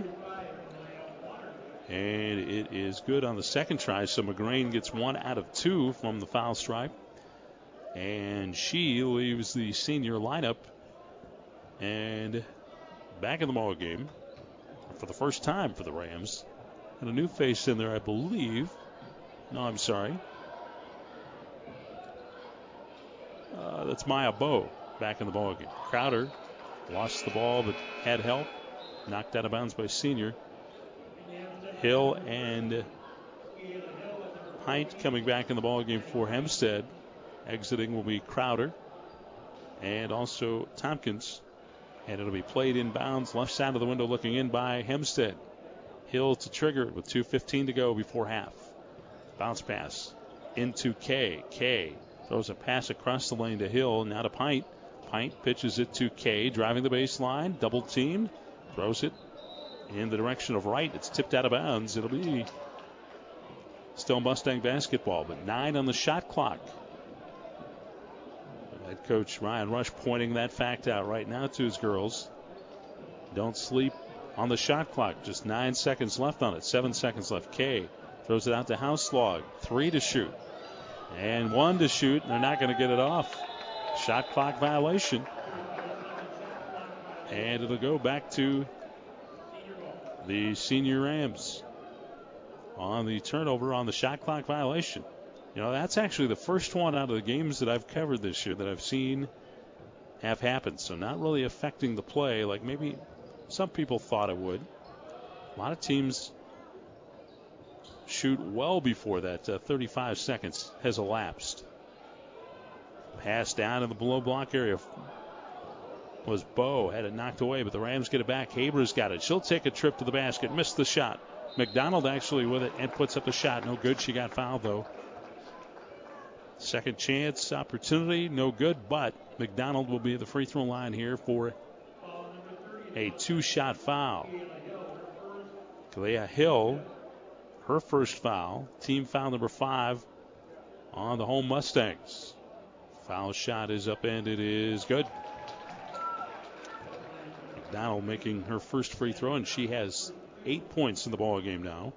And it is good on the second try, so McGrain gets 1 out of 2 from the foul stripe. And she leaves the Senior lineup and back in the ball game for the first time for the Rams. And a new face in there, I believe. No, I'm sorry. That's Maya Bowe back in the ball game. Crowder lost the ball but had help. Knocked out of bounds by Senior. Hill and Pint coming back in the ball game for Hempstead. Exiting will be Crowder and also Tompkins. And it'll be played inbounds left side of the window, looking in by Hempstead. Hill to trigger with 2:15 to go before half. Bounce pass into Kay. Kay throws a pass across the lane to Hill. Now to Pint. Pint pitches it to Kay, driving the baseline. Double teamed. Throws it in the direction of Wright. It's tipped out of bounds. It'll be still Mustang basketball, but 9 on the shot clock. Head coach Ryan Rush pointing that fact out right now to his girls. Don't sleep on the shot clock. Just 9 seconds left on it. 7 seconds left. Kay throws it out to Houselog. 3 to shoot. And one to shoot. They're not going to get it off. Shot clock violation. And it'll go back to the senior Rams on the turnover on the shot clock violation. You know, that's actually the first one out of the games that I've covered this year that I've seen have happened. So not really affecting the play like maybe some people thought it would. A lot of teams shoot well before that 35 seconds has elapsed. Pass down in the below block area was Bowe. Had it knocked away, but the Rams get it back. Haber's got it. She'll take a trip to the basket. Missed the shot. McDonald actually with it and puts up a shot. No good. She got fouled, though. Second chance opportunity. No good, but McDonald will be at the free throw line here for a 2-shot foul. Kalea Hill, her first foul. Team foul number 5 on the home Mustangs. Foul shot is up and it is good. McDonald making her first free throw, and she has 8 points in the ball game now.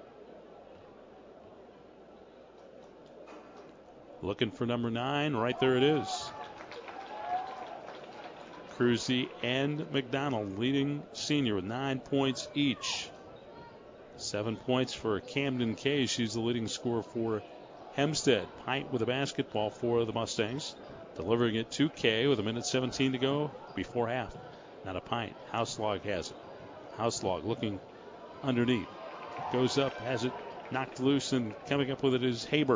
Looking for number 9. Right there it is. Cruzy and McDonald leading senior with 9 points each. 7 points for Camden Kay. She's the leading scorer for Hempstead. Pint with a basketball for the Mustangs. Delivering it to Kay with 1:17 to go before half. Not a Pint. Houselog has it. Houselog looking underneath. Goes up, has it knocked loose, and coming up with it is Haber.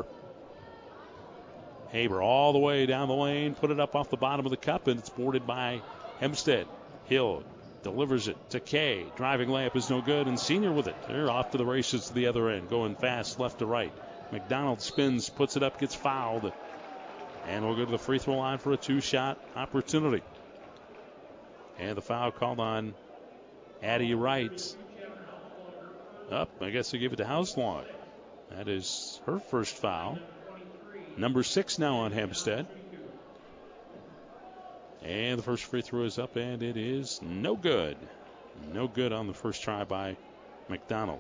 Haber all the way down the lane, put it up off the bottom of the cup, and it's boarded by Hempstead. Hill delivers it to Kay. Driving layup is no good, and Senior with it. They're off to the races to the other end, going fast left to right. McDonald spins, puts it up, gets fouled, and we'll go to the free throw line for a 2-shot opportunity. And the foul called on Addie Wright. Up, I guess they give it to Houselog. That is her first foul. Number 6 now on Hempstead. And the first free throw is up, and it is no good. No good on the first try by McDonald.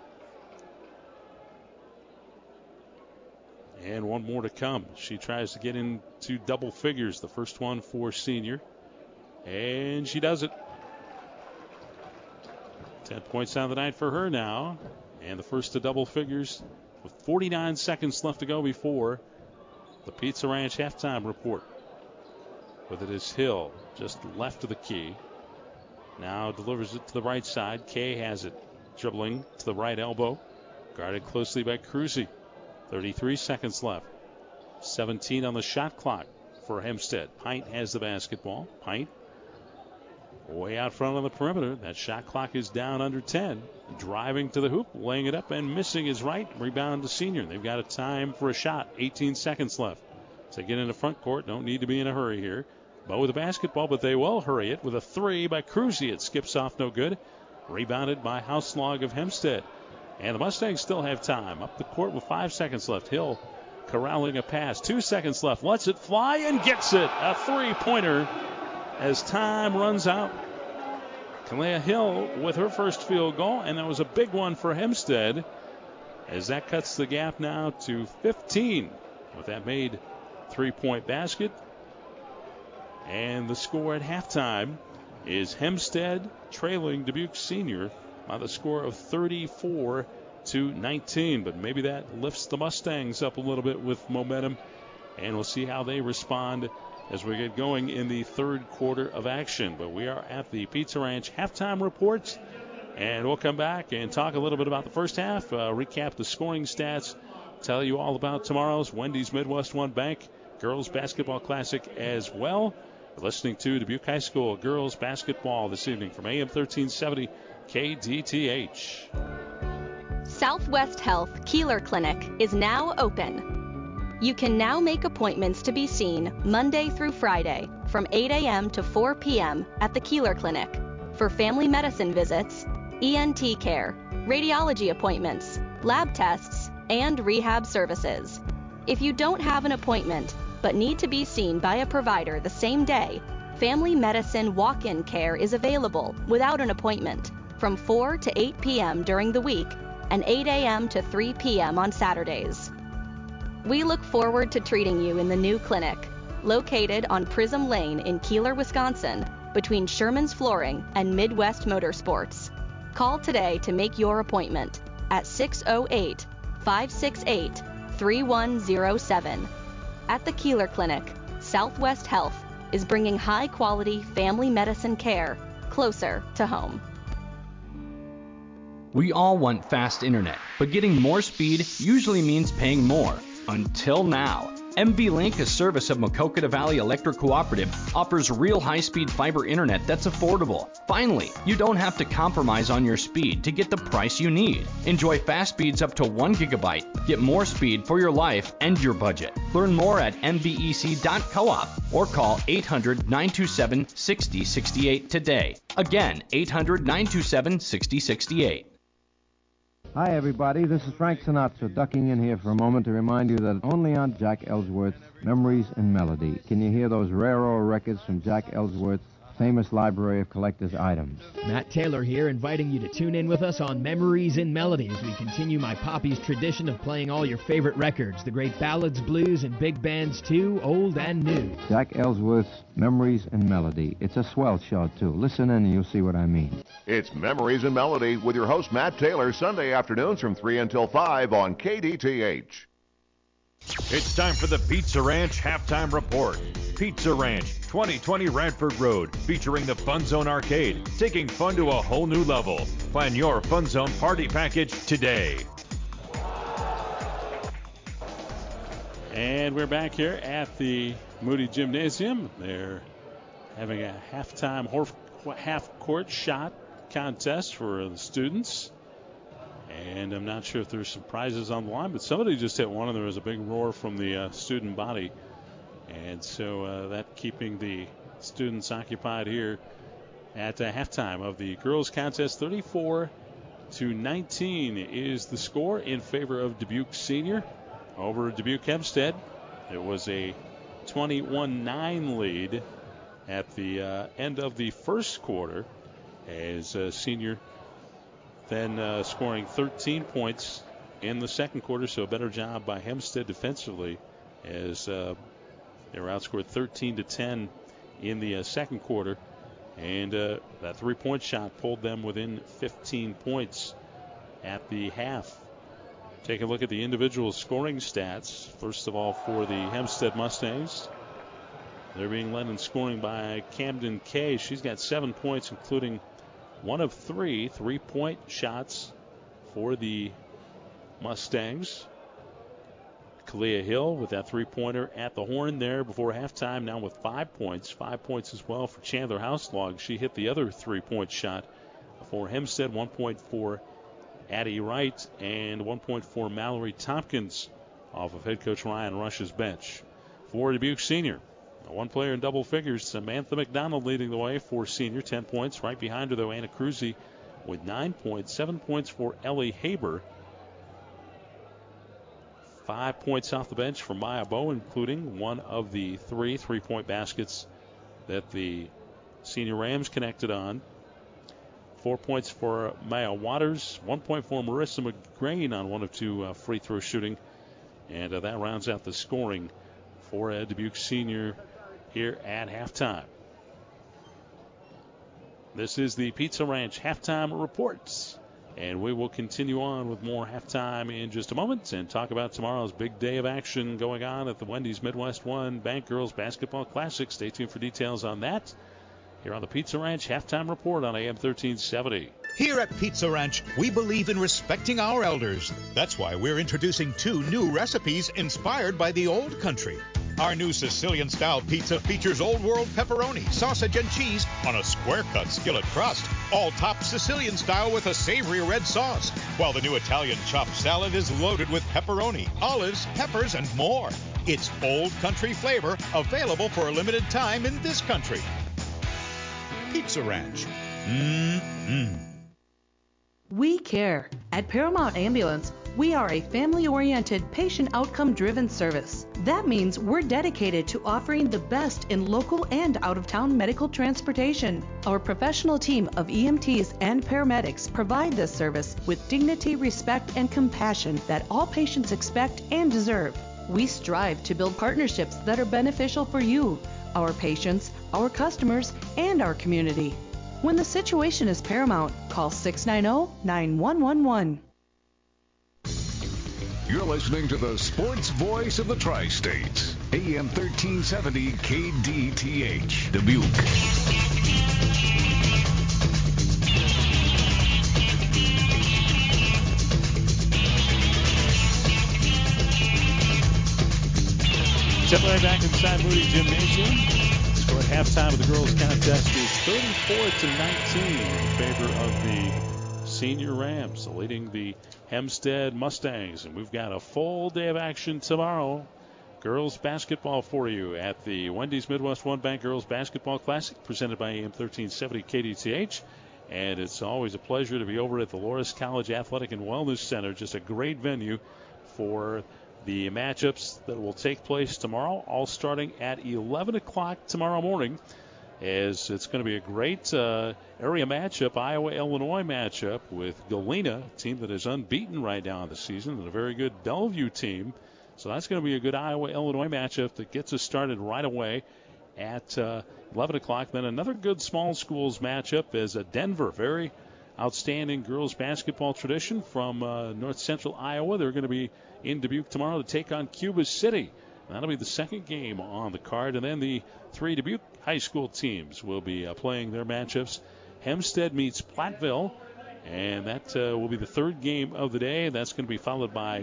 And one more to come. She tries to get into double figures. The first one for Senior. And she does it. 10 points on the night for her now. And the first to double figures with 49 seconds left to go before the Pizza Ranch halftime report. With it is Hill, just left of the key. Now delivers it to the right side. Kay has it, dribbling to the right elbow. Guarded closely by Cruzy. 33 seconds left. 17 on the shot clock for Hempstead. Pint has the basketball. Pint way out front on the perimeter. That shot clock is down under 10. Driving to the hoop, laying it up and missing is right. Rebound to Senior. They've got a time for a shot. 18 seconds left. So get into front court. Don't need to be in a hurry here. Bowe with the basketball, but they will hurry it with a 3 by Cruzy. It skips off, no good. Rebounded by Houselog of Hempstead. And the Mustangs still have time. Up the court with 5 seconds left. Hill corralling a pass. 2 seconds left. Lets it fly and gets it. A 3-pointer as time runs out. Kalea Hill with her first field goal, and that was a big one for Hempstead as that cuts the gap now to 15 with that made 3-point basket. And the score at halftime is Hempstead trailing Dubuque Senior by the score of 34-19. But maybe that lifts the Mustangs up a little bit with momentum, and we'll see how they respond as we get going in the third quarter of action. But we are at the Pizza Ranch halftime reports, and we'll come back and talk a little bit about the first half, recap the scoring stats, tell you all about tomorrow's Wendy's Midwest One Bank Girls Basketball Classic as well. We're listening to Dubuque High School girls basketball this evening from AM 1370 KDTH. Southwest Health Keeler Clinic is now open. You can now make appointments to be seen Monday through Friday from 8 a.m. to 4 p.m. at the Keeler Clinic for family medicine visits, ENT care, radiology appointments, lab tests, and rehab services. If you don't have an appointment but need to be seen by a provider the same day, family medicine walk-in care is available without an appointment from 4 to 8 p.m. during the week and 8 a.m. to 3 p.m. on Saturdays. We look forward to treating you in the new clinic, located on Prism Lane in Keeler, Wisconsin, between Sherman's Flooring and Midwest Motorsports. Call today to make your appointment at 608-568-3107. At the Keeler Clinic, Southwest Health is bringing high-quality family medicine care closer to home. We all want fast internet, but getting more speed usually means paying more. Until now. MV Link, a service of Maquoketa Valley Electric Cooperative, offers real high-speed fiber internet that's affordable. Finally, you don't have to compromise on your speed to get the price you need. Enjoy fast speeds up to 1 gigabyte. Get more speed for your life and your budget. Learn more at mvec.coop or call 800-927-6068 today. Again, 800-927-6068. Hi, everybody. This is Frank Sinatra ducking in here for a moment to remind you that only on Jack Ellsworth's Memories and Melody can you hear those rare old records from Jack Ellsworth's famous library of collector's items. Matt Taylor here, inviting you to tune in with us on Memories and Melody as we continue my Poppy's tradition of playing all your favorite records, the great ballads, blues, and big bands too, old and new. Jack Ellsworth's Memories and Melody. It's a swell show, too. Listen in and you'll see what I mean. It's Memories and Melody with your host, Matt Taylor, Sunday afternoons from 3 until 5 on KDTH. It's time for the Pizza Ranch Halftime Report. Pizza Ranch, 2020 Radford Road, featuring the Fun Zone Arcade, taking fun to a whole new level. Plan your Fun Zone party package today. And we're back here at the Moody Gymnasium. They're having a halftime half-court shot contest for the students. And I'm not sure if there's some prizes on the line, but somebody just hit one, and there was a big roar from the student body. And so that keeping the students occupied here at halftime of the girls' contest. 34-19 is the score in favor of Dubuque Senior over Dubuque Hempstead. It was a 21-9 lead at the end of the first quarter, as Senior then scoring 13 points in the second quarter. So a better job by Hempstead defensively, as they were outscored 13-10 in the second quarter. And that three-point shot pulled them within 15 points at the half. Take a look at the individual scoring stats. First of all, for the Hempstead Mustangs, they're being led in scoring by Camden Kay. She's got 7 points, including one of three-point shots for the Mustangs. Kalia Hill with that three-pointer at the horn there before halftime, now with 5 points. 5 points as well for Chandler Houselog. She hit the other three-point shot for Hempstead. 1 point for Addie Wright, and 1 point for Mallory Tompkins off of head coach Ryan Rush's bench. For Dubuque Senior, one player in double figures, Samantha McDonald leading the way for Senior, 10 points. Right behind her, though, Anna Cruzy with 9 points. 7 points for Ellie Haber. 5 points off the bench for Maya Bowe, including one of the three-point baskets that the Senior Rams connected on. 4 points for Maya Waters. 1 point for Marissa McGrain on one of two free throw shooting. And that rounds out the scoring for Dubuque Senior here at halftime. This is the Pizza Ranch Halftime Reports. And we will continue on with more halftime in just a moment and talk about tomorrow's big day of action going on at the Wendy's Midwest One Bank Girls Basketball Classic. Stay tuned for details on that here on the Pizza Ranch Halftime Report on AM 1370. Here at Pizza Ranch, we believe in respecting our elders. That's why we're introducing 2 new recipes inspired by the old country. Our new Sicilian-style pizza features Old World pepperoni, sausage, and cheese on a square-cut skillet crust, all topped Sicilian-style with a savory red sauce, while the new Italian chopped salad is loaded with pepperoni, olives, peppers, and more. It's old country flavor, available for a limited time in this country. Pizza Ranch. We care. At Paramount Ambulance, we are a family-oriented, patient outcome-driven service. That means we're dedicated to offering the best in local and out-of-town medical transportation. Our professional team of EMTs and paramedics provide this service with dignity, respect, and compassion that all patients expect and deserve. We strive to build partnerships that are beneficial for you, our patients, our customers, and our community. When the situation is paramount, call 690-9111. You're listening to the sports voice of the Tri-States, AM 1370 KDTH, Dubuque. Temporary back inside Moody Gymnasium. Score at halftime of the girls' contest is 34-19 in favor of the Senior Rams, leading the Hempstead Mustangs. And we've got a full day of action tomorrow. Girls basketball for you at the Wendy's Midwest One Bank Girls Basketball Classic, presented by AM 1370 KDTH. And it's always a pleasure to be over at the Loras College Athletic and Wellness Center. Just a great venue for the matchups that will take place tomorrow, all starting at 11 o'clock tomorrow morning, as it's going to be a great area matchup, Iowa-Illinois matchup with Galena, a team that is unbeaten right now in the season, and a very good Bellevue team. So that's going to be a good Iowa-Illinois matchup that gets us started right away at 11 o'clock. Then another good small schools matchup is Denver, very outstanding girls basketball tradition from north central Iowa. They're going to be in Dubuque tomorrow to take on Cuba City. That'll be the second game on the card. And then the three Dubuque high school teams will be playing their matchups. Hempstead meets Platteville, and that will be the third game of the day. That's going to be followed by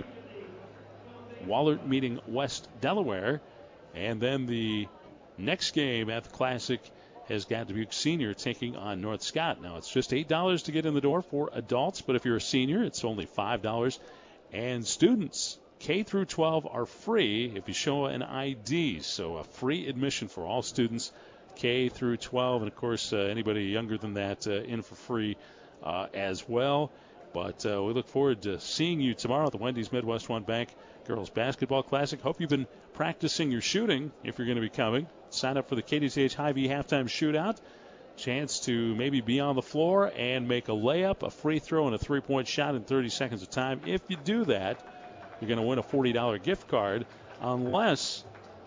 Wahlert meeting West Delaware. And then the next game at the Classic has got Dubuque Senior taking on North Scott. Now, it's just $8 to get in the door for adults, but if you're a senior, it's only $5. And students, K through 12, are free if you show an ID. So a free admission for all students, K through 12. And, of course, anybody younger than that in for free as well. But we look forward to seeing you tomorrow at the Wendy's Midwest One Bank Girls Basketball Classic. Hope you've been practicing your shooting if you're going to be coming. Sign up for the KDTH Hy-Vee halftime shootout. Chance to maybe be on the floor and make a layup, a free throw, and a three-point shot in 30 seconds of time. If you do that, you're going to win a $40 gift card, unless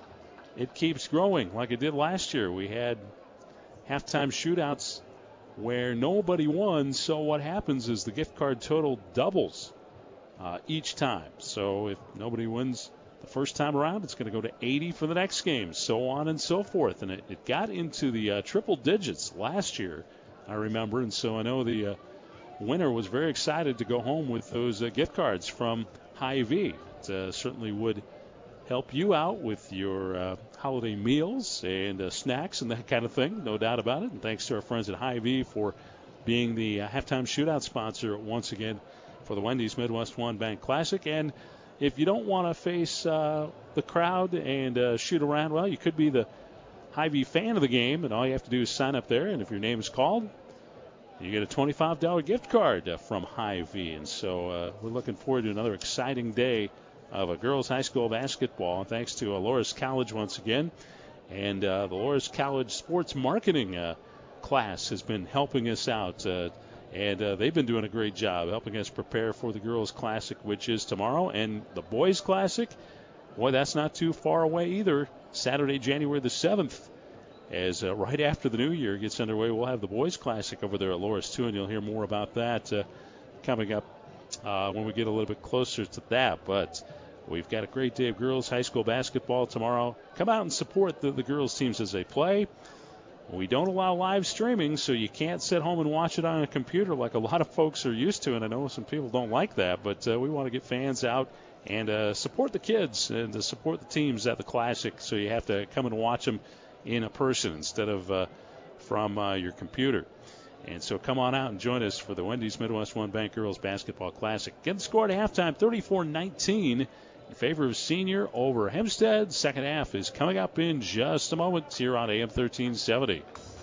it keeps growing like it did last year. We had halftime shootouts where nobody won, so what happens is the gift card total doubles each time. So if nobody wins the first time around, it's going to go to 80 for the next game, so on and so forth. And it got into the triple digits last year, I remember, and so I know the winner was very excited to go home with those gift cards from Hy-Vee. It certainly would help you out with your holiday meals and snacks and that kind of thing, no doubt about it. And thanks to our friends at Hy-Vee for being the halftime shootout sponsor once again for the Wendy's Midwest One Bank Classic. And if you don't want to face the crowd and shoot around, well, you could be the Hy-Vee fan of the game, and all you have to do is sign up there, and if your name is called, you get a $25 gift card from Hy-Vee. And so we're looking forward to another exciting day of girls high school basketball, thanks to Loras College once again. And the Loras College sports marketing class has been helping us out, and they've been doing a great job helping us prepare for the girls' classic, which is tomorrow. And the boys' classic, boy, that's not too far away either. Saturday, January the 7th, as right after the new year gets underway, we'll have the boys' classic over there at Loras, too, and you'll hear more about that coming up when we get a little bit closer to that. But we've got a great day of girls high school basketball tomorrow. Come out and support the girls' teams as they play. We don't allow live streaming, so you can't sit home and watch it on a computer like a lot of folks are used to, and I know some people don't like that, but we want to get fans out and support the kids and support the teams at the Classic, so you have to come and watch them in a person instead of from your computer. And so come on out and join us for the Wendy's Midwest One Bank Girls Basketball Classic. Get the score at halftime, 34-19. In favor of Senior over Hempstead. Second half is coming up in just a moment here on AM 1370.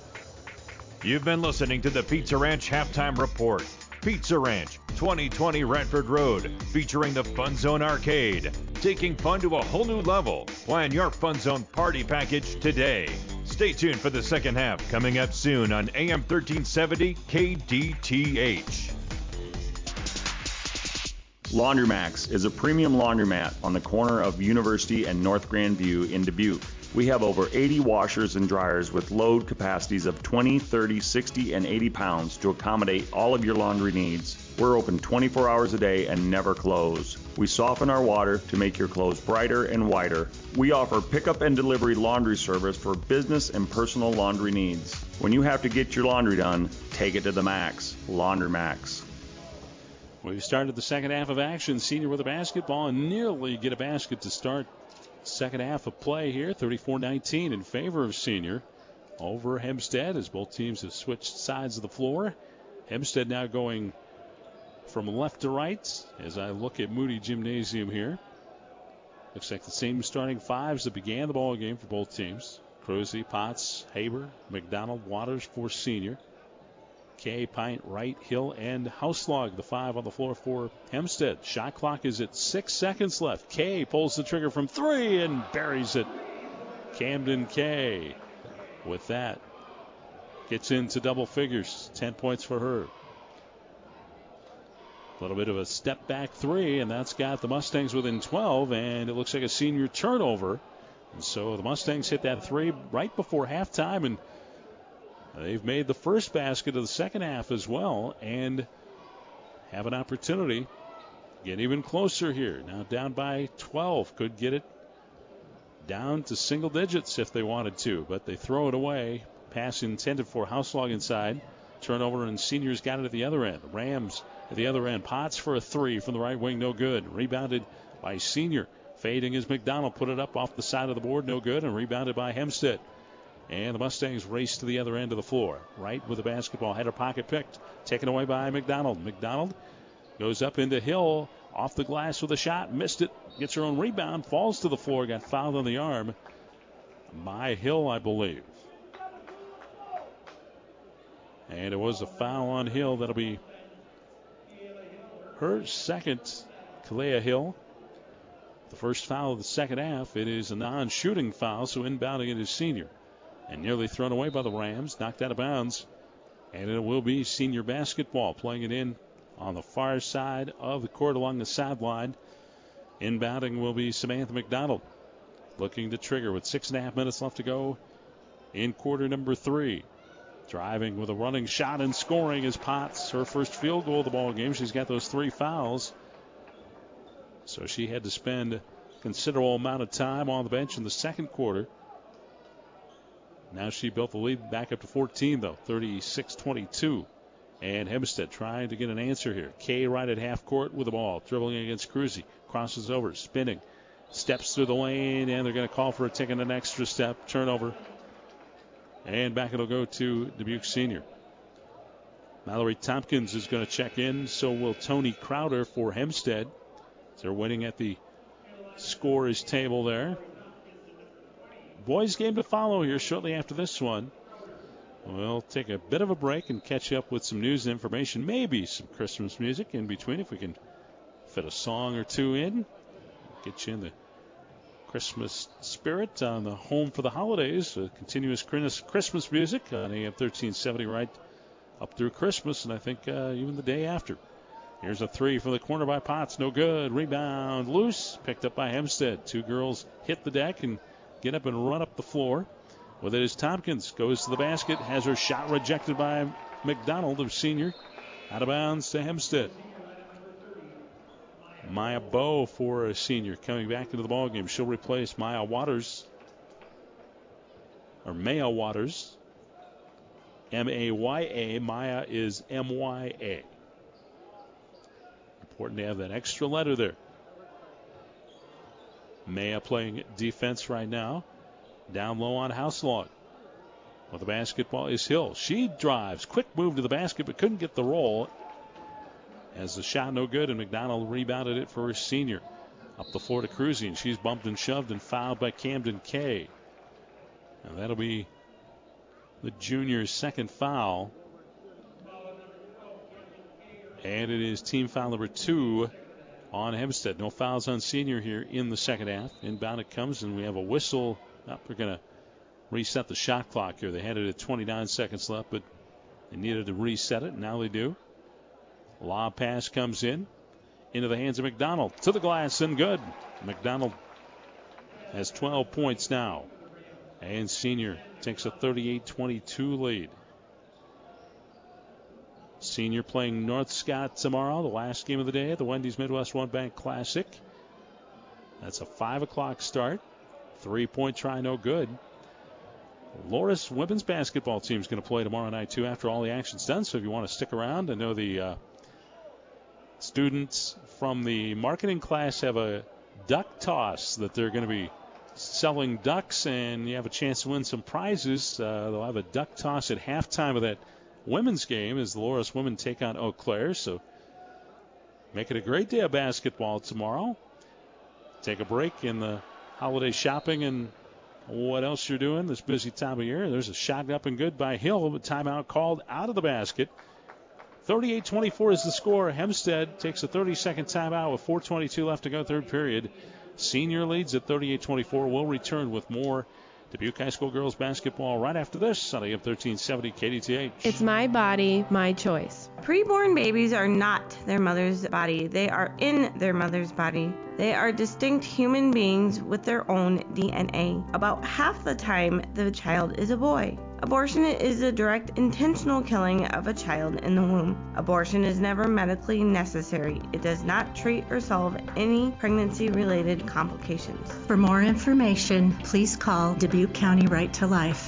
You've been listening to the Pizza Ranch Halftime Report. Pizza Ranch, 2020 Radford Road, featuring the Fun Zone Arcade. Taking fun to a whole new level. Plan your Fun Zone party package today. Stay tuned for the second half, coming up soon on AM 1370 KDTH. Laundromax is a premium laundromat on the corner of University and North Grandview in Dubuque. We have over 80 washers and dryers with load capacities of 20, 30, 60, and 80 pounds to accommodate all of your laundry needs. We're open 24 hours a day and never close. We soften our water to make your clothes brighter and whiter. We offer pickup and delivery laundry service for business and personal laundry needs. When you have to get your laundry done, take it to the max. Laundromax. We've started the second half of action. Senior with a basketball and nearly get a basket to start second half of play here. 34-19 in favor of Senior over Hempstead as both teams have switched sides of the floor. Hempstead now going from left to right as I look at Moody Gymnasium here. Looks like the same starting fives that began the ball game for both teams. Cruzy, Potts, Haber, McDonald, Waters for Senior. Kay, Pint, Wright, Hill, and Houselog, the five on the floor for Hempstead. Shot clock is at 6 seconds left. Kay pulls the trigger from three and buries it. Camden Kay with that gets into double figures. 10 points for her. A little bit of a step back three, and that's got the Mustangs within 12, and it looks like a Senior turnover. And so the Mustangs hit that three right before halftime, and they've made the first basket of the second half as well and have an opportunity to get even closer here. Now down by 12. Could get it down to single digits if they wanted to, but they throw it away. Pass intended for Houselog inside. Turnover, and Senior's got it at the other end. Rams at the other end. Potts for a three from the right wing, no good. Rebounded by Senior. Fading is McDonald. Put it up off the side of the board, no good, and rebounded by Hempstead. And the Mustangs race to the other end of the floor. Right with the basketball. Had her pocket picked. Taken away by McDonald. McDonald goes up into Hill. Off the glass with a shot. Missed it. Gets her own rebound. Falls to the floor. Got fouled on the arm by Hill, I believe. And it was a foul on Hill. That'll be her second. Kalea Hill. The first foul of the second half. It is a non-shooting foul, so inbounding it is Senior. And nearly thrown away by the Rams. Knocked out of bounds. And it will be Senior basketball. Playing it in on the far side of the court along the sideline. Inbounding will be Samantha McDonald. Looking to trigger with 6.5 minutes left to go in quarter number 3. Driving with a running shot and scoring is Potts. Her first field goal of the ball game. She's got those 3 fouls. So she had to spend a considerable amount of time on the bench in the second quarter. Now she built the lead back up to 14, though. 36-22. And Hempstead trying to get an answer here. Kay right at half court with the ball. Dribbling against Cruzy. Crosses over. Spinning. Steps through the lane. And they're going to call for a taking an extra step. Turnover. And back it'll go to Dubuque Senior. Mallory Tompkins is going to check in. So will Tony Crowder for Hempstead. They're waiting at the scorers table there. Boys game to follow here shortly after this one. We'll take a bit of a break and catch up with some news and information. Maybe some Christmas music in between if we can fit a song or two in. Get you in the Christmas spirit on the home for the holidays. Continuous Christmas music on AM 1370 right up through Christmas, and I think even the day after. Here's a three from the corner by Potts. No good. Rebound loose. Picked up by Hempstead. 2 girls hit the deck and get up and run up the floor. With it is Tompkins. Goes to the basket. Has her shot rejected by McDonald of Senior. Out of bounds to Hempstead. Maya Bowe for a Senior coming back into the ballgame. She'll replace Maya Waters. Or Maya Waters. M-A-Y-A. Maya is M-Y-A. Important to have that extra letter there. Maya playing defense right now. Down low on Houselog. Well, the basketball is Hill. She drives. Quick move to the basket, but couldn't get the roll. As the shot no good, and McDonald rebounded it for her Senior. Up the floor to Cruzy, and she's bumped and shoved and fouled by Camden Kay. And that'll be the junior's second foul. And it is team foul number 2 on Hempstead. No fouls on Senior here in the second half. Inbound it comes, and we have a whistle. They're going to reset the shot clock here. They had it at 29 seconds left, but they needed to reset it. Now they do. Lob pass comes in. into the hands of McDonald. To the glass and good. McDonald has 12 points now. And Senior takes a 38-22 lead. Senior playing North Scott tomorrow, the last game of the day at the Wendy's Midwest One Bank Classic. That's a 5 o'clock start. 3-point try, no good. Loras women's basketball team is going to play tomorrow night, too, after all the action's done. So if you want to stick around, I know the students from the marketing class have a duck toss that they're going to be selling ducks, and you have a chance to win some prizes. They'll have a duck toss at halftime of that women's game as the Loras women take on Eau Claire. So make it a great day of basketball tomorrow. Take a break in the holiday shopping and what else you're doing this busy time of year. There's a shot up and good by Hill, but timeout called out of the basket. 38-24 is the score. Hempstead takes a 30-second timeout with 4:22 left to go, third period. Senior leads at 38-24. We'll return with more Dubuque High School girls basketball right after this on AM 1370 KDTH. It's my body, my choice. Preborn babies are not their mother's body. They are in their mother's body. They are distinct human beings with their own DNA. About half the time, the child is a boy. Abortion is a direct, intentional killing of a child in the womb. Abortion is never medically necessary. It does not treat or solve any pregnancy-related complications. For more information, please call Dubuque County Right to Life,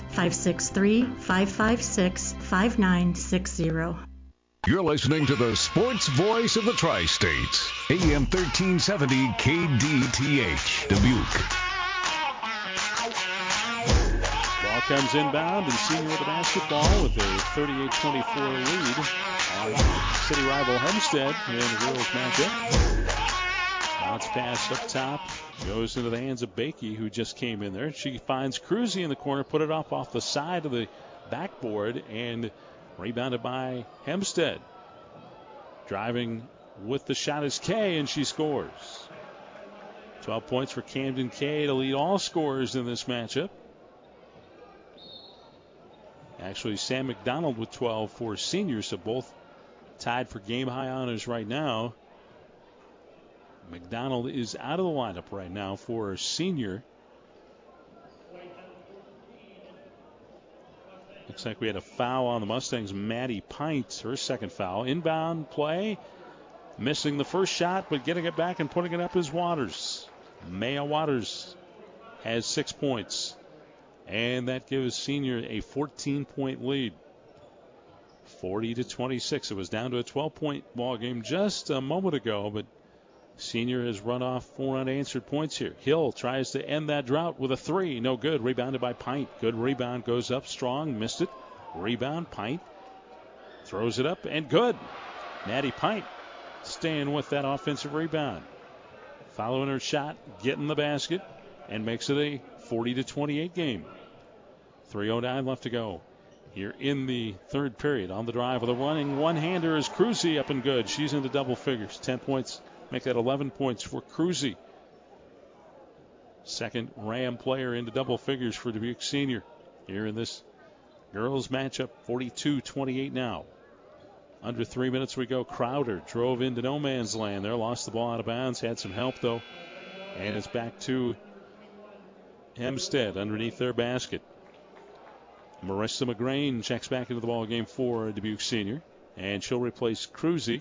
563-556-5960. You're listening to the sports voice of the Tri-States, AM 1370 KDTH, Dubuque. Ball comes inbound, and Senior with the basketball with a 38-24 lead on city rival Hempstead in the girls matchup. Bounce pass up top, goes into the hands of Bakey, who just came in there. She finds Cruzy in the corner, put it off the side of the backboard, and rebounded by Hempstead. Driving with the shot is Kay, and she scores. 12 points for Camden Kay to lead all scorers in this matchup. Actually, Sam McDonald with 12 for Senior, so both tied for game high honors right now. McDonald is out of the lineup right now for Senior. Looks like we had a foul on the Mustangs. Maddie Pint, her second foul. Inbound play. Missing the first shot, but getting it back and putting it up is Waters. Maya Waters has 6 points. And that gives Senior a 14-point lead. 40-26. It was down to a 12-point ball game just a moment ago, but Senior has run off 4 unanswered points here. Hill tries to end that drought with a 3. No good. Rebounded by Pint. Good rebound. Goes up strong. Missed it. Rebound. Pint throws it up and good. Maddie Pint staying with that offensive rebound. Following her shot, getting the basket, and makes it a 40-28 game. 3:09 left to go here in the third period. On the drive with a running one-hander is Cruzy, up and good. She's into double figures. 10 points. Make that 11 points for Cruzy. Second Ram player into double figures for Dubuque Senior here in this girls matchup. 42-28 now. Under 3 minutes we go. Crowder drove into no man's land there. Lost the ball out of bounds. Had some help though. And it's back to Hempstead underneath their basket. Marissa McGrain checks back into the ball game for Dubuque Senior. And she'll replace Cruzy.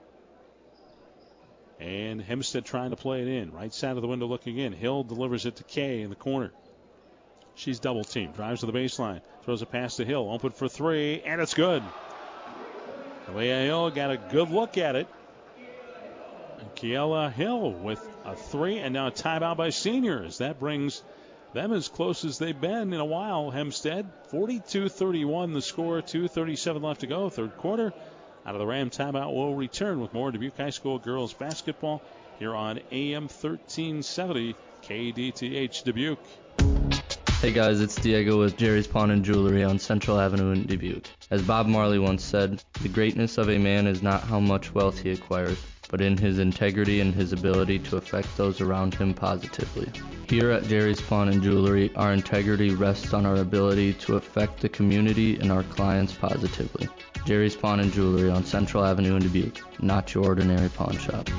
And Hempstead trying to play it in. Right side of the window looking in. Hill delivers it to Kay in the corner. She's double teamed. Drives to the baseline. Throws a pass to Hill. Open for 3. And it's good. Leah Hill got a good look at it. And Kiela Hill with a 3. And now a timeout by Seniors. That brings them as close as they've been in a while. Hempstead 42-31 the score. 2:37 left to go. Third quarter. Out of the Ram timeout, we'll return with more Dubuque High School girls basketball here on AM 1370 KDTH Dubuque. Hey guys, it's Diego with Jerry's Pawn and Jewelry on Central Avenue in Dubuque. As Bob Marley once said, the greatness of a man is not how much wealth he acquires, but in his integrity and his ability to affect those around him positively. Here at Jerry's Pawn and Jewelry, our integrity rests on our ability to affect the community and our clients positively. Jerry's Pawn and Jewelry on Central Avenue in Dubuque, not your ordinary pawn shop.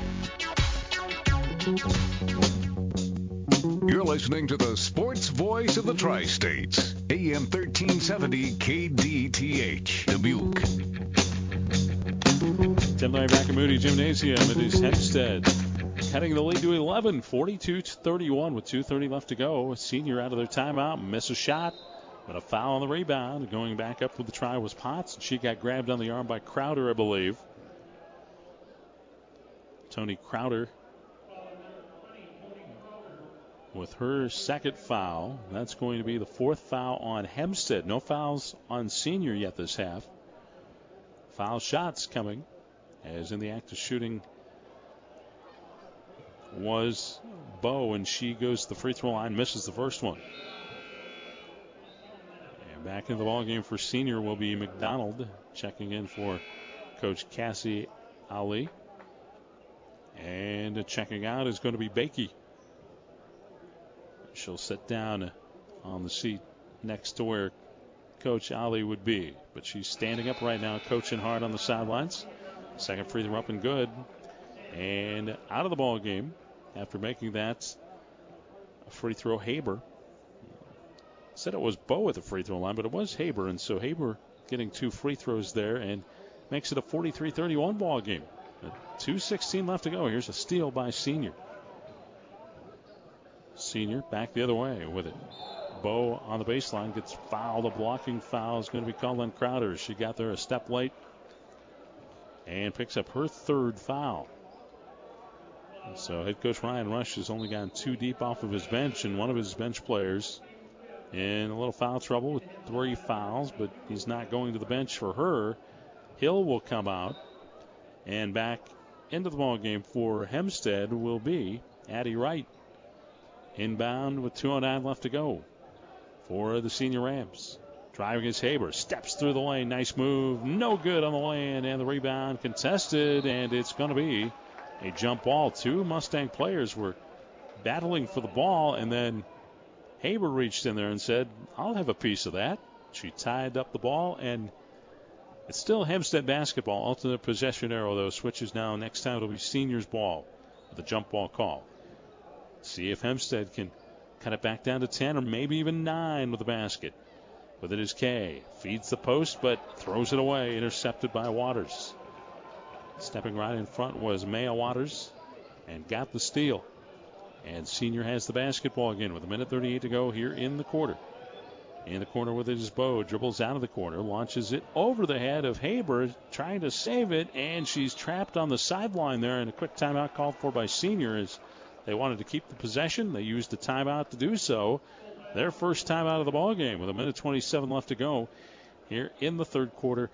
You're listening to the sports voice of the Tri-States, AM 1370 KDTH, Dubuque. Tim Larry Moody Gymnasium. It is Hempstead cutting the lead to 11, 42-31 with 2:30 left to go. A senior out of their timeout, miss a shot, but a foul on the rebound. Going back up with the try was Potts, and she got grabbed on the arm by Crowder, I believe. Tony Crowder with her second foul. That's going to be the fourth foul on Hempstead. No fouls on senior yet this half. Foul shots coming, as in the act of shooting was Bowe, and she goes to the free throw line, misses the first one. And back into the ballgame for senior will be McDonald, checking in for Coach Cassie Ali. And checking out is going to be Bakey. She'll sit down on the seat next to where Coach Ali would be. But she's standing up right now, coaching hard on the sidelines. Second free throw up and good. And out of the ball game after making that a free throw, Haber. Said it was Bowe at the free throw line, but it was Haber. And so Haber getting two free throws there and makes it a 43-31 ball game. 2:16 left to go. Here's a steal by senior. Senior back the other way with it. Bowe on the baseline gets fouled. A blocking foul is going to be called on Crowder. She got there a step late and picks up her third foul. And so head coach Ryan Rush has only gone two deep off of his bench, and one of his bench players in a little foul trouble with 3 fouls, but he's not going to the bench for her. Hill will come out, and back into the ball game for Hempstead will be Addie Wright. Inbound with 2:09 left to go for the senior Rams. Driving is Haber. Steps through the lane. Nice move. No good on the lane. And the rebound contested. And it's going to be a jump ball. Two Mustang players were battling for the ball. And then Haber reached in there and said, I'll have a piece of that. She tied up the ball. And it's still Hempstead basketball. Alternate possession arrow, though, switches now. Next time it'll be seniors ball with a jump ball call. See if Hempstead can cut it back down to 10 or maybe even 9 with the basket. With it is Kay. Feeds the post, but throws it away. Intercepted by Waters. Stepping right in front was Maya Waters and got the steal. And senior has the basketball again with 1:38 to go here in the quarter. In the corner with it is Bowe. Dribbles out of the corner. Launches it over the head of Haber. Trying to save it. And she's trapped on the sideline there. And a quick timeout called for by senior as they wanted to keep the possession. They used the timeout to do so. Their first time out of the ball game with 1:27 left to go here in the third quarter.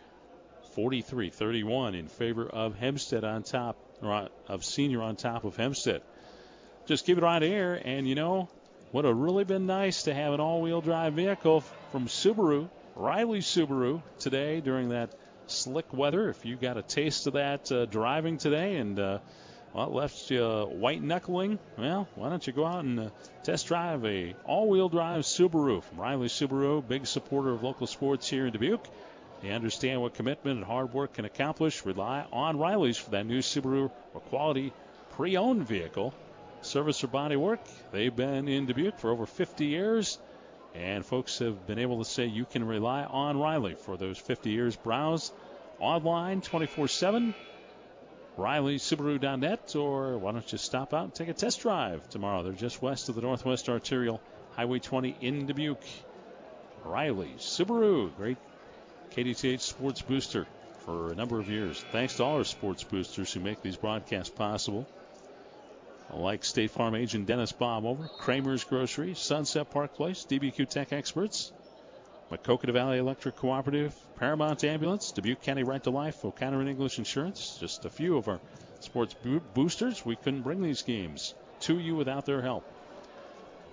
43-31 in favor of Hempstead on top, or of senior on top of Hempstead. Just keep it right here, and you know, would have really been nice to have an all-wheel drive vehicle from Subaru, Riley Subaru, today during that slick weather. If you got a taste of that driving today and well, left you white knuckling, well, why don't you go out and test drive a all-wheel drive Subaru from Riley Subaru, big supporter of local sports here in Dubuque. They understand what commitment and hard work can accomplish. Rely on Riley's for that new Subaru or quality pre-owned vehicle. Service or body work, they've been in Dubuque for over 50 years, and folks have been able to say you can rely on Riley for those 50 years. Browse online 24/7. RileySubaru.net, or why don't you stop out and take a test drive tomorrow? They're just west of the Northwest Arterial, Highway 20 in Dubuque. Riley Subaru, great KDTH sports booster for a number of years. Thanks to all our sports boosters who make these broadcasts possible, like State Farm agent Dennis Baumover, Kramer's Grocery, Sunset Park Place, DBQ Tech Experts, Maquoketa Valley Electric Cooperative, Paramount Ambulance, Dubuque County Right to Life, O'Connor and English Insurance. Just a few of our sports boosters. We couldn't bring these games to you without their help.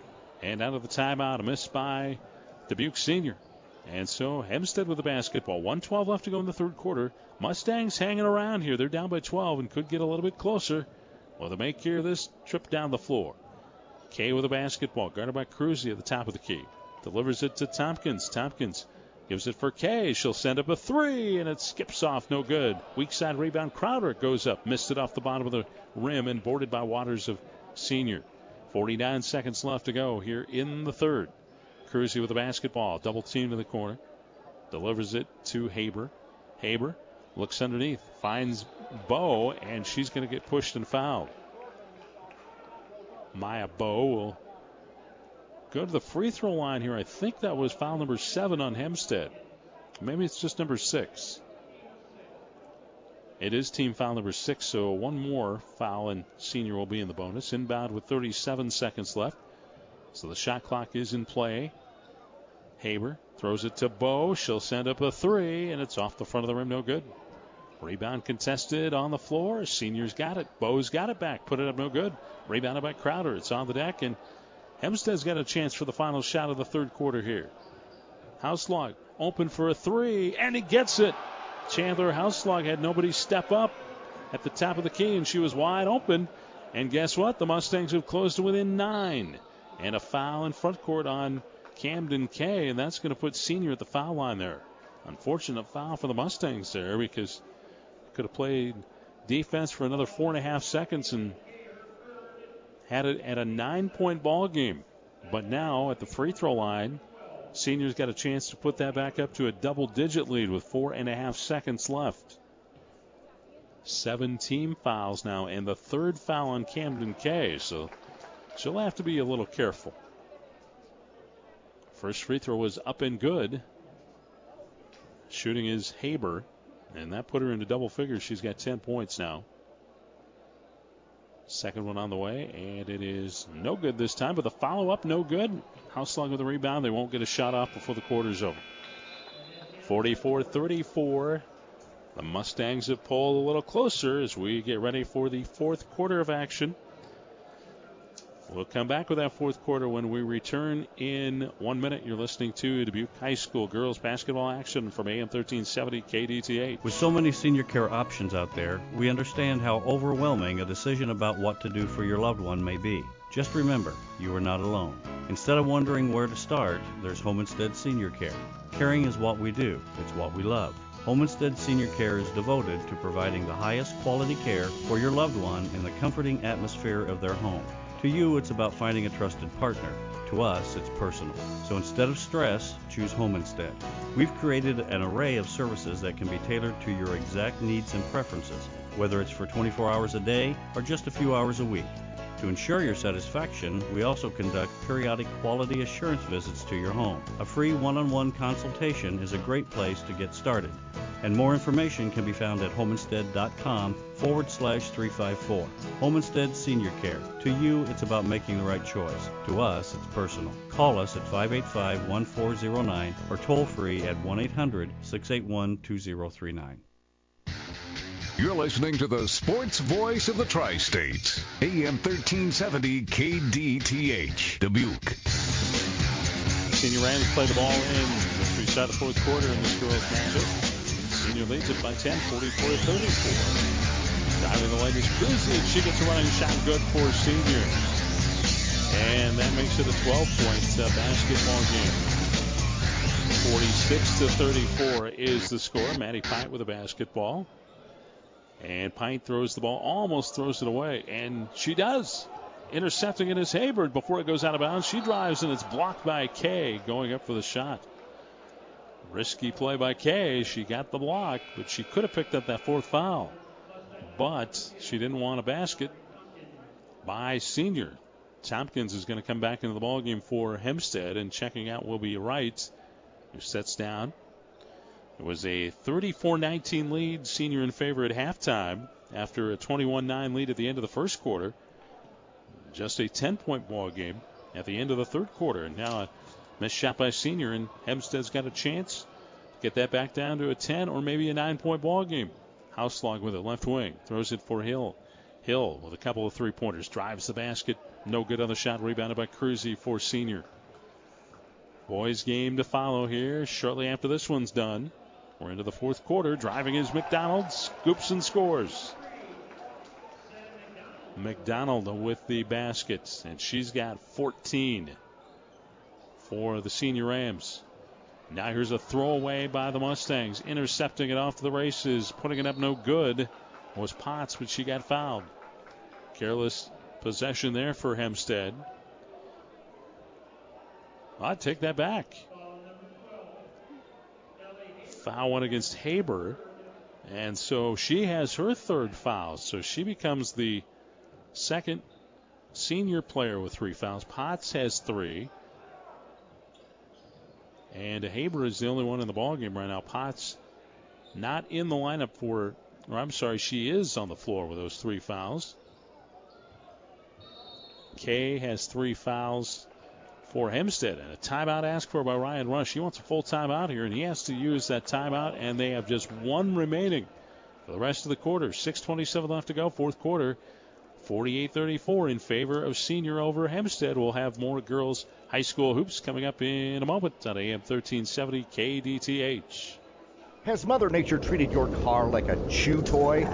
And out of the timeout, a miss by Dubuque Senior. And so Hempstead with the basketball. 1:12 left to go in the third quarter. Mustangs hanging around here. They're down by 12 and could get a little bit closer. Well, they make care of this trip down the floor. Kay with the basketball. Guarded by Cruzy at the top of the key. Delivers it to Tompkins. Tompkins gives it for Kay. She'll send up a three, and it skips off. No good. Weak side rebound. Crowder goes up. Missed it off the bottom of the rim and boarded by Waters of Senior. 49 seconds left to go here in the third. Cruzy with the basketball. Double team in the corner. Delivers it to Haber. Haber looks underneath. Finds Bowe, and she's going to get pushed and fouled. Maya Bowe will go to the free throw line here. I think that was foul number 7 on Hempstead. Maybe it's just number 6. It is team foul number 6, so one more foul and Senior will be in the bonus. Inbound with 37 seconds left. So the shot clock is in play. Haber throws it to Bowe. She'll send up a three, and it's off the front of the rim. No good. Rebound contested on the floor. Senior's got it. Bowe's got it back. Put it up. No good. Rebounded by Crowder. It's on the deck, and Hempstead's got a chance for the final shot of the third quarter here. Houselog open for a three, and he gets it. Chandler Houselog had nobody step up at the top of the key, and she was wide open. And guess what? The Mustangs have closed to within 9. And a foul in front court on Camden Kay, and that's going to put Senior at the foul line there. Unfortunate foul for the Mustangs there, because could have played defense for another 4.5 seconds and had it at a 9-point ball game. But now at the free throw line, Senior's got a chance to put that back up to a double-digit lead with 4.5 seconds left. 7 team fouls now, and the third foul on Camden Kay, so she'll have to be a little careful. First free throw was up and good. Shooting is Haber, and that put her into double figures. She's got 10 points now. Second one on the way, and it is no good this time, but the follow-up no good. Houselog with the rebound. They won't get a shot off before the quarter's over. 44-34. The Mustangs have pulled a little closer as we get ready for the fourth quarter of action. We'll come back with that fourth quarter when we return in 1 minute. You're listening to Dubuque High School girls basketball action from AM 1370 KDTH. With so many senior care options out there, we understand how overwhelming a decision about what to do for your loved one may be. Just remember, you are not alone. Instead of wondering where to start, there's Home Instead Senior Care. Caring is what we do. It's what we love. Home Instead Senior Care is devoted to providing the highest quality care for your loved one in the comforting atmosphere of their home. To you, it's about finding a trusted partner. To us, it's personal. So instead of stress, choose Home Instead. We've created an array of services that can be tailored to your exact needs and preferences, whether it's for 24 hours a day or just a few hours a week. To ensure your satisfaction, we also conduct periodic quality assurance visits to your home. A free one-on-one consultation is a great place to get started, and more information can be found at homeinstead.com/354. Home Instead Senior Care. To you, it's about making the right choice. To us, it's personal. Call us at 585-1409 or toll free at 1-800-681-2039. You're listening to the sports voice of the Tri-States, AM 1370 KDTH, Dubuque. Senior Rams play the ball in as we start the fourth quarter in this girls matchup. Senior leads it by 10, 44-34. Driving the lane is Cruzy. She gets a running shot good for Senior. And that makes it a 12-point basketball game. 46-34 is the score. Maddie Pint with a basketball. And Pint throws the ball, almost throws it away, and she does. Intercepting it is Haber before it goes out of bounds. She drives, and it's blocked by Kay going up for the shot. Risky play by Kay. She got the block, but she could have picked up that fourth foul. But she didn't want a basket by Senior. Tompkins is going to come back into the ballgame for Hempstead, and checking out will be Wright, who sets down. It was a 34-19 lead, Senior in favor at halftime after a 21-9 lead at the end of the first quarter. Just a 10-point ball game at the end of the third quarter. And now a missed shot by Senior, and Hempstead's got a chance to get that back down to a 10 or maybe a 9-point ball game. Houselog with it, left wing, throws it for Hill. Hill with a couple of three-pointers. Drives the basket. No good on the shot. Rebounded by Cruzy for Senior. Boys game to follow here shortly after this one's done. We're into the fourth quarter. Driving is McDonald. Scoops and scores. McDonald with the baskets, and she's got 14 for the Senior Rams. Now here's a throwaway by the Mustangs. Intercepting it off to the races. Putting it up no good was Potts, but she got fouled. Careless possession there for Hempstead. I'd take that back. Foul went against Haber, and so she has her third foul. So she becomes the second Senior player with 3 fouls. Potts has 3. And Haber is the only one in the ballgame right now. Potts not in the lineup for, or I'm sorry, she is on the floor with those 3 fouls. Kay has 3 fouls for Hempstead. And a timeout asked for by Ryan Rush. He wants a full timeout here, and he has to use that timeout, and they have just 1 remaining for the rest of the quarter. 6:27 left to go, fourth quarter. 48-34 in favor of Senior over Hempstead. We'll have more girls high school hoops coming up in a moment on AM 1370 KDTH. Has Mother Nature treated your car like a chew toy?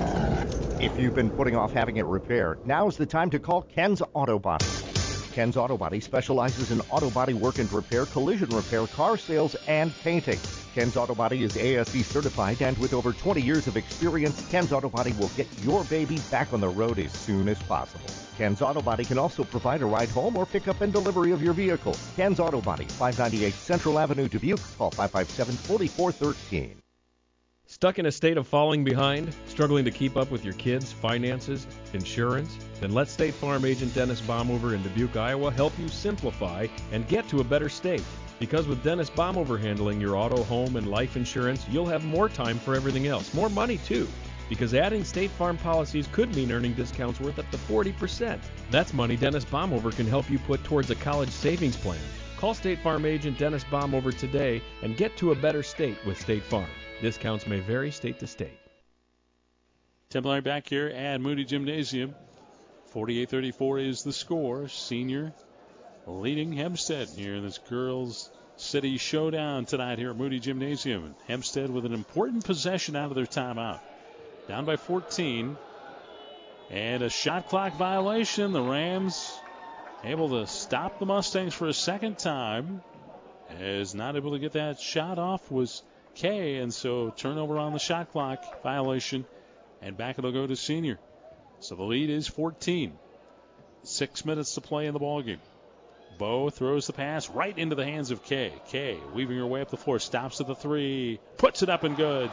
If you've been putting off having it repaired, now's the time to call Ken's Auto Body. Ken's Auto Body specializes in auto body work and repair, collision repair, car sales, and painting. Ken's Auto Body is ASE certified, and with over 20 years of experience, Ken's Auto Body will get your baby back on the road as soon as possible. Ken's Auto Body can also provide a ride home or pickup and delivery of your vehicle. Ken's Auto Body, 598 Central Avenue, Dubuque. Call 557-4413. Stuck in a state of falling behind? Struggling to keep up with your kids' finances, insurance? Then let State Farm agent Dennis Baumhover in Dubuque, Iowa help you simplify and get to a better state. Because with Dennis Baumhover handling your auto, home, and life insurance, you'll have more time for everything else. More money, too. Because adding State Farm policies could mean earning discounts worth up to 40%. That's money Dennis Baumhover can help you put towards a college savings plan. Call State Farm agent Dennis Baumhover today and get to a better state with State Farm. Discounts may vary state to state. Templari back here at Moody Gymnasium. 48-34 is the score. Senior leading Hempstead here in this girls' city showdown tonight here at Moody Gymnasium. Hempstead with an important possession out of their timeout. Down by 14. And a shot clock violation. The Rams able to stop the Mustangs for a second time. Is not able to get that shot off was Kay, and so turnover on the shot clock violation, and back it'll go to Senior. So the lead is 14. 6 minutes to play in the ballgame. Bo throws the pass right into the hands of Kay. Kay weaving her way up the floor, stops at the 3, puts it up and good.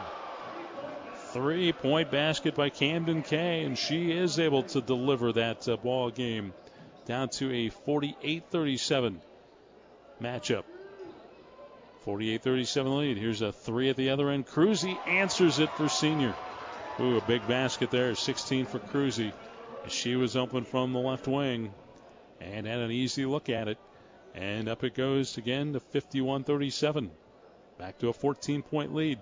3-point basket by Camden Kay, and she is able to deliver that ball game down to a 48-37 matchup. 48-37 lead. Here's a 3 at the other end. Cruzy answers it for Senior. Ooh, a big basket there. 16 for Cruzy. She was open from the left wing and had an easy look at it. And up it goes again to 51-37. Back to a 14-point lead.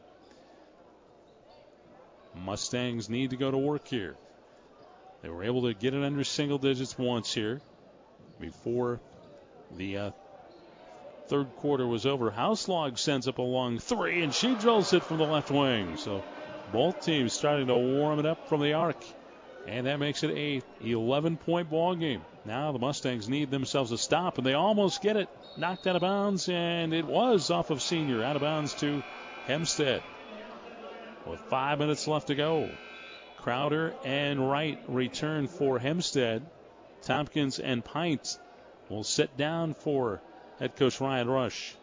Mustangs need to go to work here. They were able to get it under single digits once here before the third quarter was over. Houselog sends up a long 3, and she drills it from the left wing. So both teams starting to warm it up from the arc. And that makes it a 11-point ball game. Now the Mustangs need themselves a stop, and they almost get it. Knocked out of bounds, and it was off of Senior. Out of bounds to Hempstead. With 5 minutes left to go. Crowder and Wright return for Hempstead. Tompkins and Pint will sit down for head coach Ryan Rush.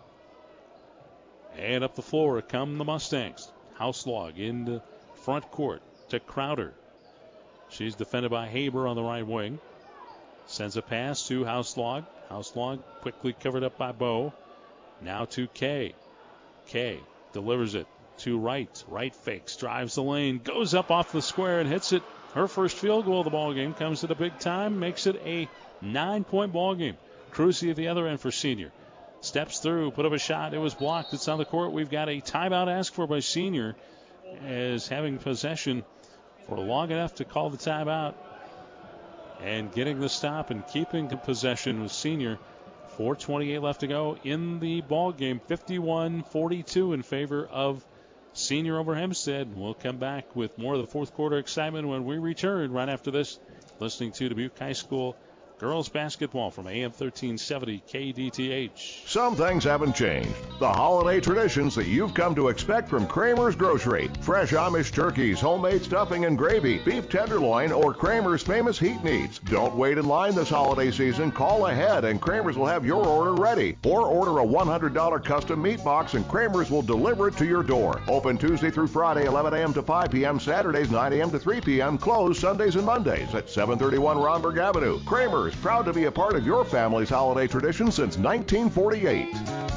And up the floor come the Mustangs. Houselog in the front court to Crowder. She's defended by Haber on the right wing. Sends a pass to Houselog. Houselog quickly covered up by Bo. Now to Kay. Kay delivers it to Wright. Wright fakes, drives the lane, goes up off the square and hits it. Her first field goal of the ball game comes at a big time, makes it a 9-point ball game. Cruzy at the other end for Senior. Steps through, put up a shot. It was blocked. It's on the court. We've got a timeout asked for by Senior as having possession for long enough to call the timeout. And getting the stop and keeping possession was Senior. 4:28 left to go in the ball game. 51-42 in favor of Senior over Hempstead. We'll come back with more of the fourth quarter excitement when we return right after this. Listening to Dubuque High School girls basketball from AM 1370 KDTH. Some things haven't changed. The holiday traditions that you've come to expect from Kramer's Grocery. Fresh Amish turkeys, homemade stuffing and gravy, beef tenderloin, or Kramer's famous heat needs. Don't wait in line this holiday season. Call ahead and Kramer's will have your order ready. Or order a $100 custom meat box and Kramer's will deliver it to your door. Open Tuesday through Friday, 11 a.m. to 5 p.m., Saturdays, 9 a.m. to 3 p.m., closed Sundays and Mondays at 731 Romberg Avenue. Kramer's, proud to be a part of your family's holiday tradition since 1948.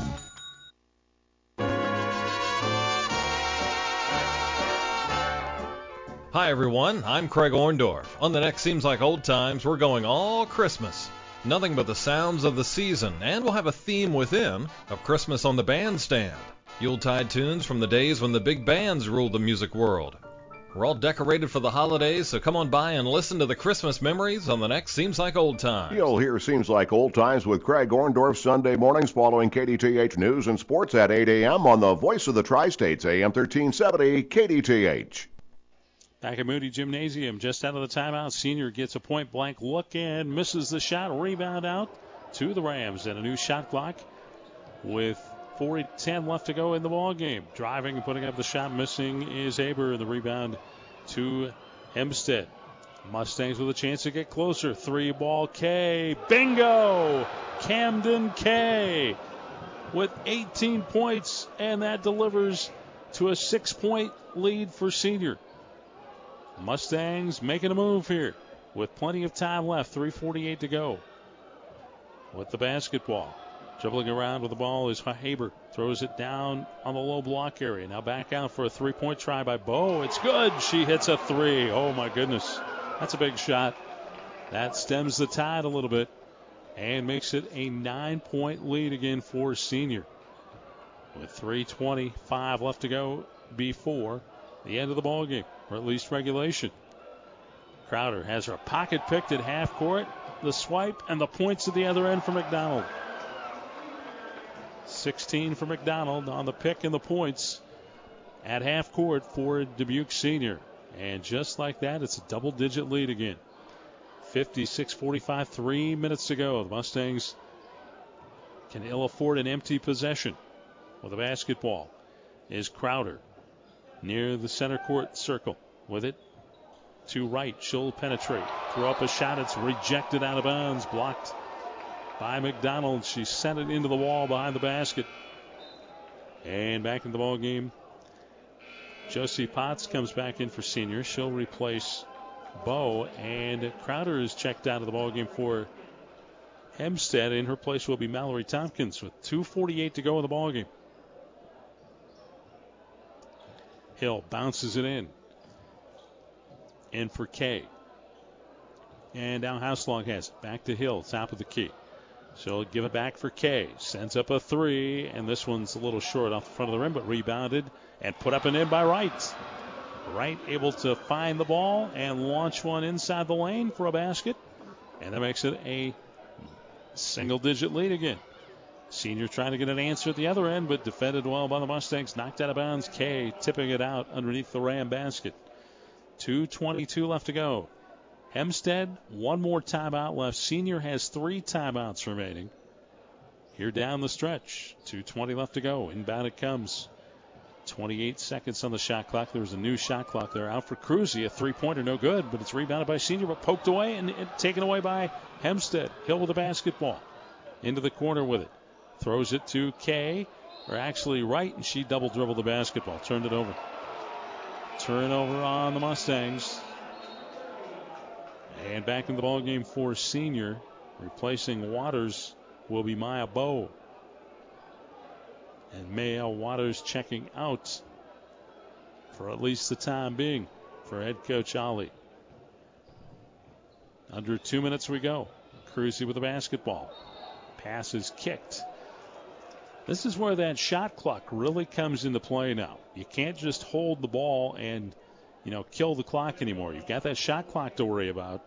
Hi everyone, I'm Craig Orndorff. On the next Seems Like Old Times, we're going all Christmas. Nothing but the sounds of the season, and we'll have a theme within of Christmas on the Bandstand. Yuletide tunes from the days when the big bands ruled the music world. We're all decorated for the holidays, so come on by and listen to the Christmas memories on the next Seems Like Old Times. You'll hear Seems Like Old Times with Craig Orndorff Sunday mornings following KDTH News and Sports at 8 a.m. on the Voice of the Tri-States, AM 1370 KDTH. Back at Moody Gymnasium, just out of the timeout, Senior gets a point-blank look and misses the shot. Rebound out to the Rams, and a new shot clock with 4:10 left to go in the ball game. Driving and putting up the shot, missing is Aber. The rebound to Hempstead. Mustangs with a chance to get closer. 3-ball K. Bingo! Camden K with 18 points, and that delivers to a 6-point lead for Senior. Mustangs making a move here with plenty of time left. 3:48 to go with the basketball. Dribbling around with the ball is Haber. Throws it down on the low block area. Now back out for a 3-point try by Bowe. It's good. She hits a 3. Oh, my goodness. That's a big shot. That stems the tide a little bit and makes it a 9-point lead again for Senior. With 3:25 left to go before the end of the ball game, or at least regulation. Crowder has her pocket picked at half court. The swipe and the points at the other end for McDonald. 16 for McDonald on the pick and the points at half court for Dubuque Senior. And just like that, it's a double-digit lead again. 56-45, 3 minutes to go. The Mustangs can ill afford an empty possession. With the basketball is Crowder near the center court circle. With it to right. She'll penetrate. Throw up a shot. It's rejected out of bounds. Blocked by McDonald. She sent it into the wall behind the basket. And back in the ball game, Josie Potts comes back in for Senior. She'll replace Bowe, and Crowder is checked out of the ball game for Hempstead. In her place will be Mallory Tompkins with 2:48 to go in the ball game. Hill bounces it in. In for Kay. And now Houselong has it. Back to Hill, top of the key. She'll give it back for Kay. Sends up a 3, and this one's a little short off the front of the rim, but rebounded and put up and in by Wright. Wright able to find the ball and launch one inside the lane for a basket. And that makes it a single-digit lead again. Senior trying to get an answer at the other end, but defended well by the Mustangs. Knocked out of bounds. Kay tipping it out underneath the Ram basket. 2:22 left to go. Hempstead, one more timeout left. Senior has 3 timeouts remaining here down the stretch. 2:20 left to go. Inbound it comes. 28 seconds on the shot clock. There's a new shot clock there. Out for Cruzy. A 3-pointer, no good, but it's rebounded by Senior, but poked away and taken away by Hempstead. Hill with the basketball. Into the corner with it. Throws it to Kay, or actually Wright, and she double dribbled the basketball. Turned it over. Turnover on the Mustangs. And back in the ball game for Senior. Replacing Waters will be Maya Bowe. And Maya Waters checking out for at least the time being for head coach Ali. Under 2 minutes we go. Cruzy with the basketball. Pass is kicked. This is where that shot clock really comes into play now. You can't just hold the ball and kill the clock anymore. You've got that shot clock to worry about.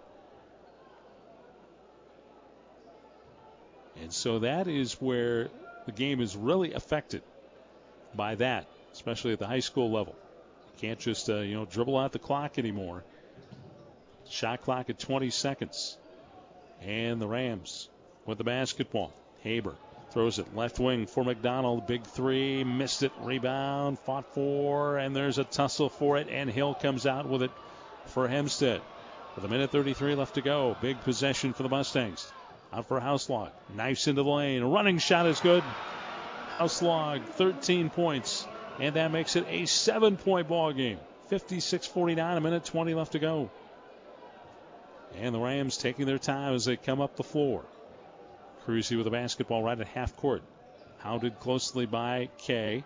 And so that is where the game is really affected by that, especially at the high school level. You can't just, dribble out the clock anymore. Shot clock at 20 seconds. And the Rams with the basketball. Haber throws it left wing for McDonald. Big three. Missed it. Rebound. Fought for. And there's a tussle for it. And Hill comes out with it for Hempstead. With 1:33 left to go. Big possession for the Mustangs. Out for Houselog. Knifes into the lane. A running shot is good. Houselog, 13 points. And that makes it a 7-point ball game. 56-49, 1:20 left to go. And the Rams taking their time as they come up the floor. Cruzy with the basketball right at half court. Hounded closely by Kay.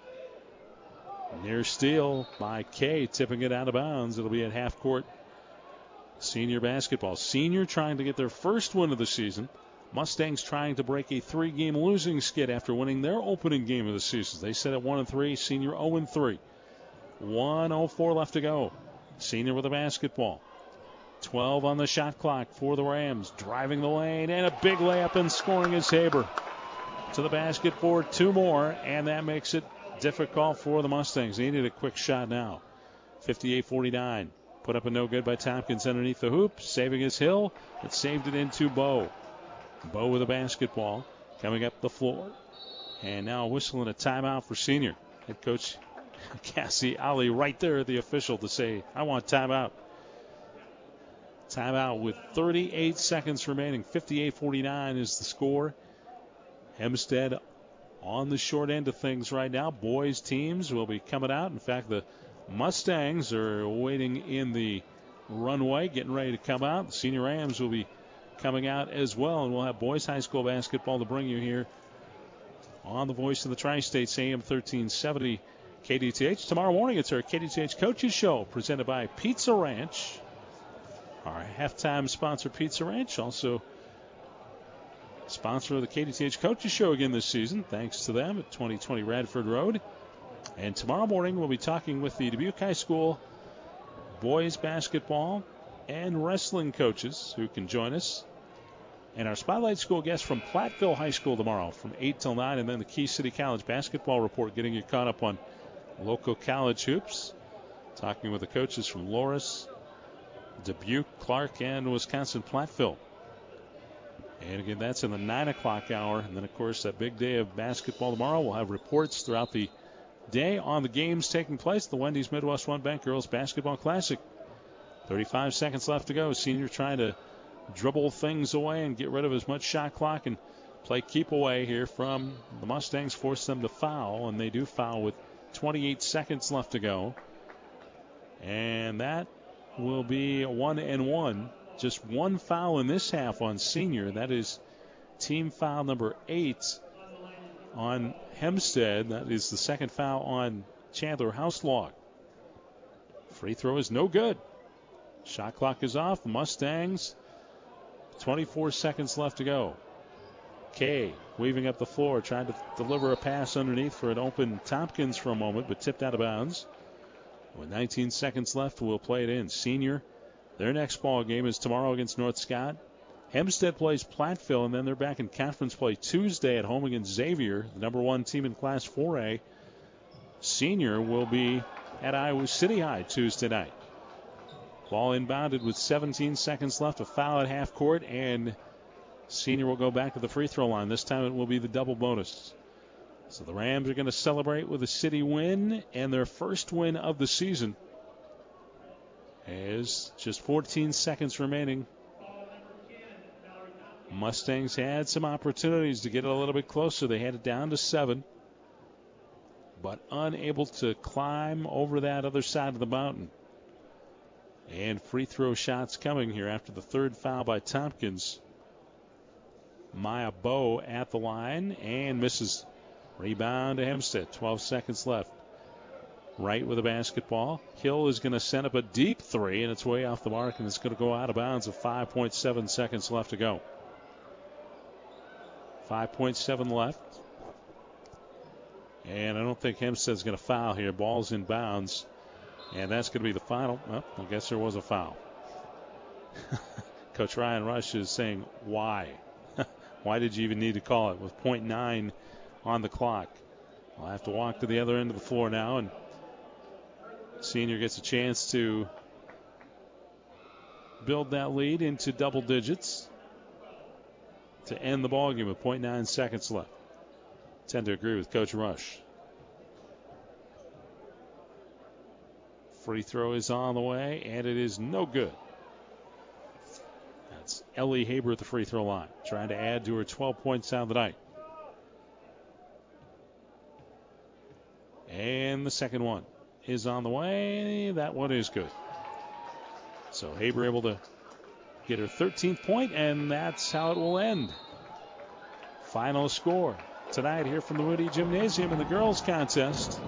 Near steal by Kay, tipping it out of bounds. It'll be at half court. Senior basketball. Senior trying to get their first win of the season. Mustangs trying to break a 3-game losing skid after winning their opening game of the season. They set at 1-3. Senior 0-3. 1:04 left to go. Senior with the basketball. 12 on the shot clock for the Rams. Driving the lane, and a big layup and scoring is Haber. To the basket for 2 more, and that makes it difficult for the Mustangs. They need a quick shot now. 58-49. Put up a no good by Tompkins underneath the hoop. Saving his Hill, but saved it into Bowe. Bowe with the basketball. Coming up the floor. And now whistling a timeout for Senior. Head coach Cassie Ali right there at the official to say, I want timeout. Timeout with 38 seconds remaining. 58-49 is the score. Hempstead on the short end of things right now. Boys teams will be coming out. In fact, the Mustangs are waiting in the runway, getting ready to come out. The Senior Rams will be coming out as well. And we'll have boys high school basketball to bring you here on the Voice of the Tri-States, AM 1370 KDTH. Tomorrow morning, it's our KDTH Coaches Show presented by Pizza Ranch. Our halftime sponsor, Pizza Ranch, also sponsor of the KDTH Coaches Show again this season. Thanks to them at 2020 Radford Road. And tomorrow morning, we'll be talking with the Dubuque High School boys basketball and wrestling coaches who can join us. And our Spotlight School guests from Platteville High School tomorrow from 8 till 9. And then the Key City College basketball report, getting you caught up on local college hoops. Talking with the coaches from Loras, Dubuque, Clark, and Wisconsin Platteville. And again, that's in the 9 o'clock hour. And then, of course, that big day of basketball tomorrow. We'll have reports throughout the day on the games taking place. The Wendy's Midwest One Bank Girls Basketball Classic. 35 seconds left to go. Senior trying to dribble things away and get rid of as much shot clock and play keep away here from the Mustangs. Force them to foul, and they do foul with 28 seconds left to go. And that will be 1-1. Just one foul in this half on Senior. That is team foul number 8 on Hempstead. That is the second foul on Chandler Houselog. Free throw is no good. Shot clock is off. Mustangs, 24 seconds left to go. Kay weaving up the floor, trying to deliver a pass underneath for an open Tompkins for a moment, but tipped out of bounds. With 19 seconds left, we'll play it in. Senior, their next ball game is tomorrow against North Scott. Hempstead plays Platteville, and then they're back in conference play Tuesday at home against Xavier, the number 1 team in Class 4A. Senior will be at Iowa City High Tuesday night. Ball inbounded with 17 seconds left. A foul at half court, and Senior will go back to the free throw line. This time it will be the double bonus. So the Rams are going to celebrate with a city win and their first win of the season. As just 14 seconds remaining. Mustangs had some opportunities to get it a little bit closer. They had it down to 7, but unable to climb over that other side of the mountain. And free throw shots coming here after the third foul by Tompkins. Maya Bowe at the line and misses. Rebound to Hempstead. 12 seconds left. Right with the basketball. Hill is going to send up a deep three, and it's way off the mark, and it's going to go out of bounds with 5.7 seconds left to go. 5.7 left. And I don't think Hempstead's going to foul here. Ball's in bounds. And that's going to be the final. Well, I guess there was a foul. Coach Ryan Rush is saying, why? Why did you even need to call it with 0.9 on the clock? I'll have to walk to the other end of the floor now, and senior gets a chance to build that lead into double digits to end the ballgame with 0.9 seconds left. Tend to agree with Coach Rush. Free throw is on the way, and it is no good. That's Ellie Haber at the free throw line, trying to add to her 12 points on the night. And the second one is on the way. That one is good. So Haber able to get her 13th point, and that's how it will end. Final score tonight here from the Moody Gymnasium in the girls contest.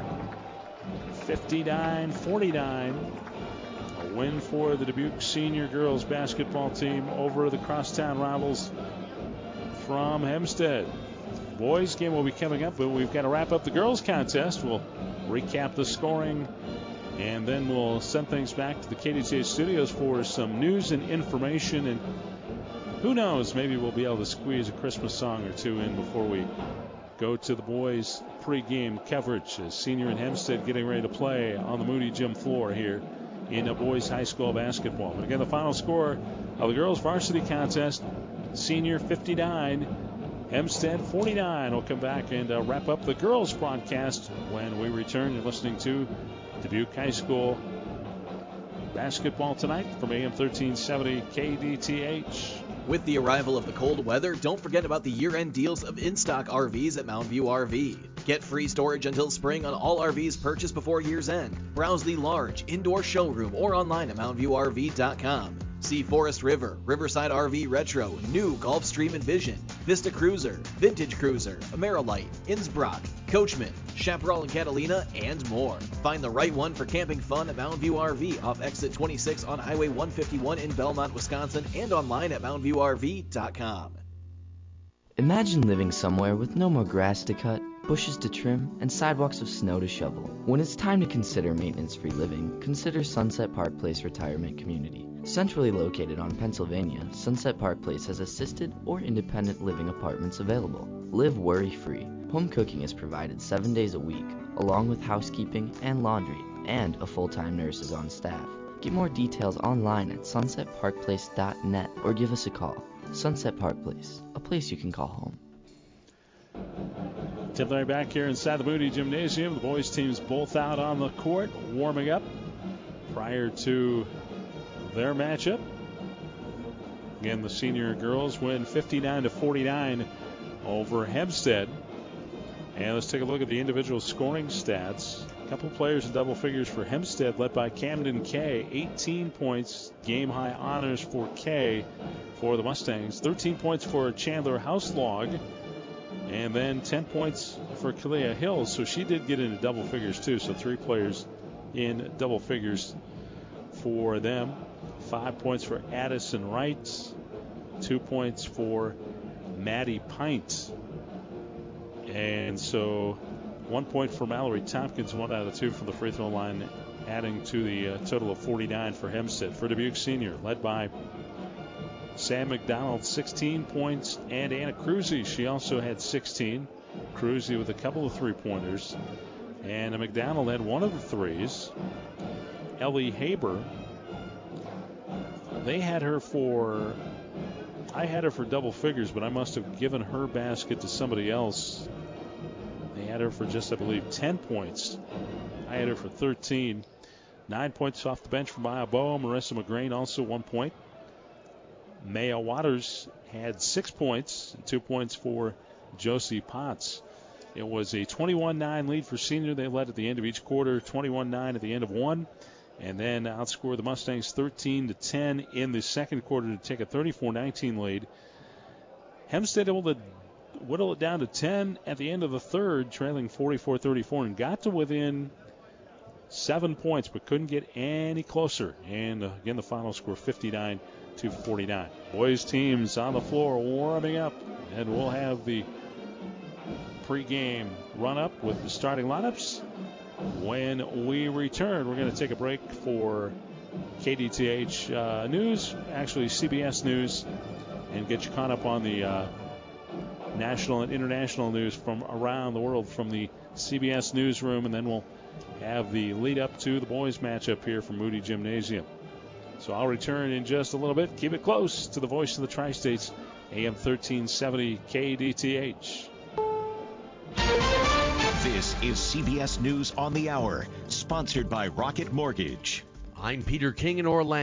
59-49. A win for the Dubuque Senior girls basketball team over the crosstown rivals from Hempstead. Boys game will be coming up, but we've got to wrap up the girls contest. We'll recap the scoring, and then we'll send things back to the KDTH studios for some news and information. And who knows, maybe we'll be able to squeeze a Christmas song or two in before we go to the boys' pregame coverage as Senior and Hempstead getting ready to play on the Moody Gym floor here in a boys' high school basketball. But again, the final score of the girls' varsity contest, Senior 59, Hempstead 49. We'll come back and wrap up the girls' broadcast when we return. You're listening to Dubuque High School basketball tonight from AM 1370 KDTH. With the arrival of the cold weather, don't forget about the year-end deals of in-stock RVs at Mountain View RV. Get free storage until spring on all RVs purchased before year's end. Browse the large indoor showroom or online at mountainviewrv.com. See Forest River, Riverside RV Retro, new Gulfstream Envision, Vista Cruiser, Vintage Cruiser, Amerilite, Innsbruck, Coachman, Chaparral and Catalina, and more. Find the right one for camping fun at Mountain View RV off exit 26 on Highway 151 in Belmont, Wisconsin, and online at mountainviewrv.com. Imagine living somewhere with no more grass to cut, bushes to trim, and sidewalks of snow to shovel. When it's time to consider maintenance-free living, consider Sunset Park Place Retirement Community. Centrally located on Pennsylvania, Sunset Park Place has assisted or independent living apartments available. Live worry-free. Home cooking is provided 7 days a week, along with housekeeping and laundry, and a full-time nurse is on staff. Get more details online at sunsetparkplace.net or give us a call. Sunset Park Place, a place you can call home. Tip Larry back here inside the Moody Gymnasium. The boys teams both out on the court, warming up prior to their matchup. Again, the senior girls win 59-49 over Hempstead. And let's take a look at the individual scoring stats. A couple players in double figures for Hempstead, led by Camden Kay. 18 points, game-high honors for Kay for the Mustangs. 13 points for Chandler Houselog. And then 10 points for Kalia Hills. So she did get into double figures, too. So 3 players in double figures for them. 5 points for Addison Wright. 2 points for Maddie Pint. And so 1 point for Mallory Tompkins, 1 out of 2 from the free throw line, adding to the total of 49 for Hempstead. For Dubuque Senior, led by Sam McDonald, 16 points, and Anna Cruzy. She also had 16. Cruzy with a couple of three-pointers. And McDonald had one of the threes. Ellie Haber, I had her for double figures, but I must have given her basket to somebody else. They had her for just, I believe, 10 points. I had her for 13. 9 points off the bench for Maya Bowe. Marissa McGrain also 1 point. Maya Waters had 6 points, and 2 points for Josie Potts. It was a 21-9 lead for Senior. They led at the end of each quarter, 21-9 at the end of one, and then outscored the Mustangs 13-10 in the second quarter to take a 34-19 lead. Hempstead able to whittle it down to 10 at the end of the third, trailing 44-34, and got to within 7 points, but couldn't get any closer. And again, the final score 59-49. Boys teams on the floor warming up, and we'll have the pregame run-up with the starting lineups when we return. We're going to take a break for KDTH News, actually CBS News, and get you caught up on the national and international news from around the world from the CBS newsroom, and then we'll have the lead up to the boys matchup here from Moody Gymnasium. So I'll return in just a little bit. Keep it close to the voice of the Tri-States, AM 1370 KDTH. This is CBS News on the Hour, sponsored by Rocket Mortgage. I'm Peter King in Orlando.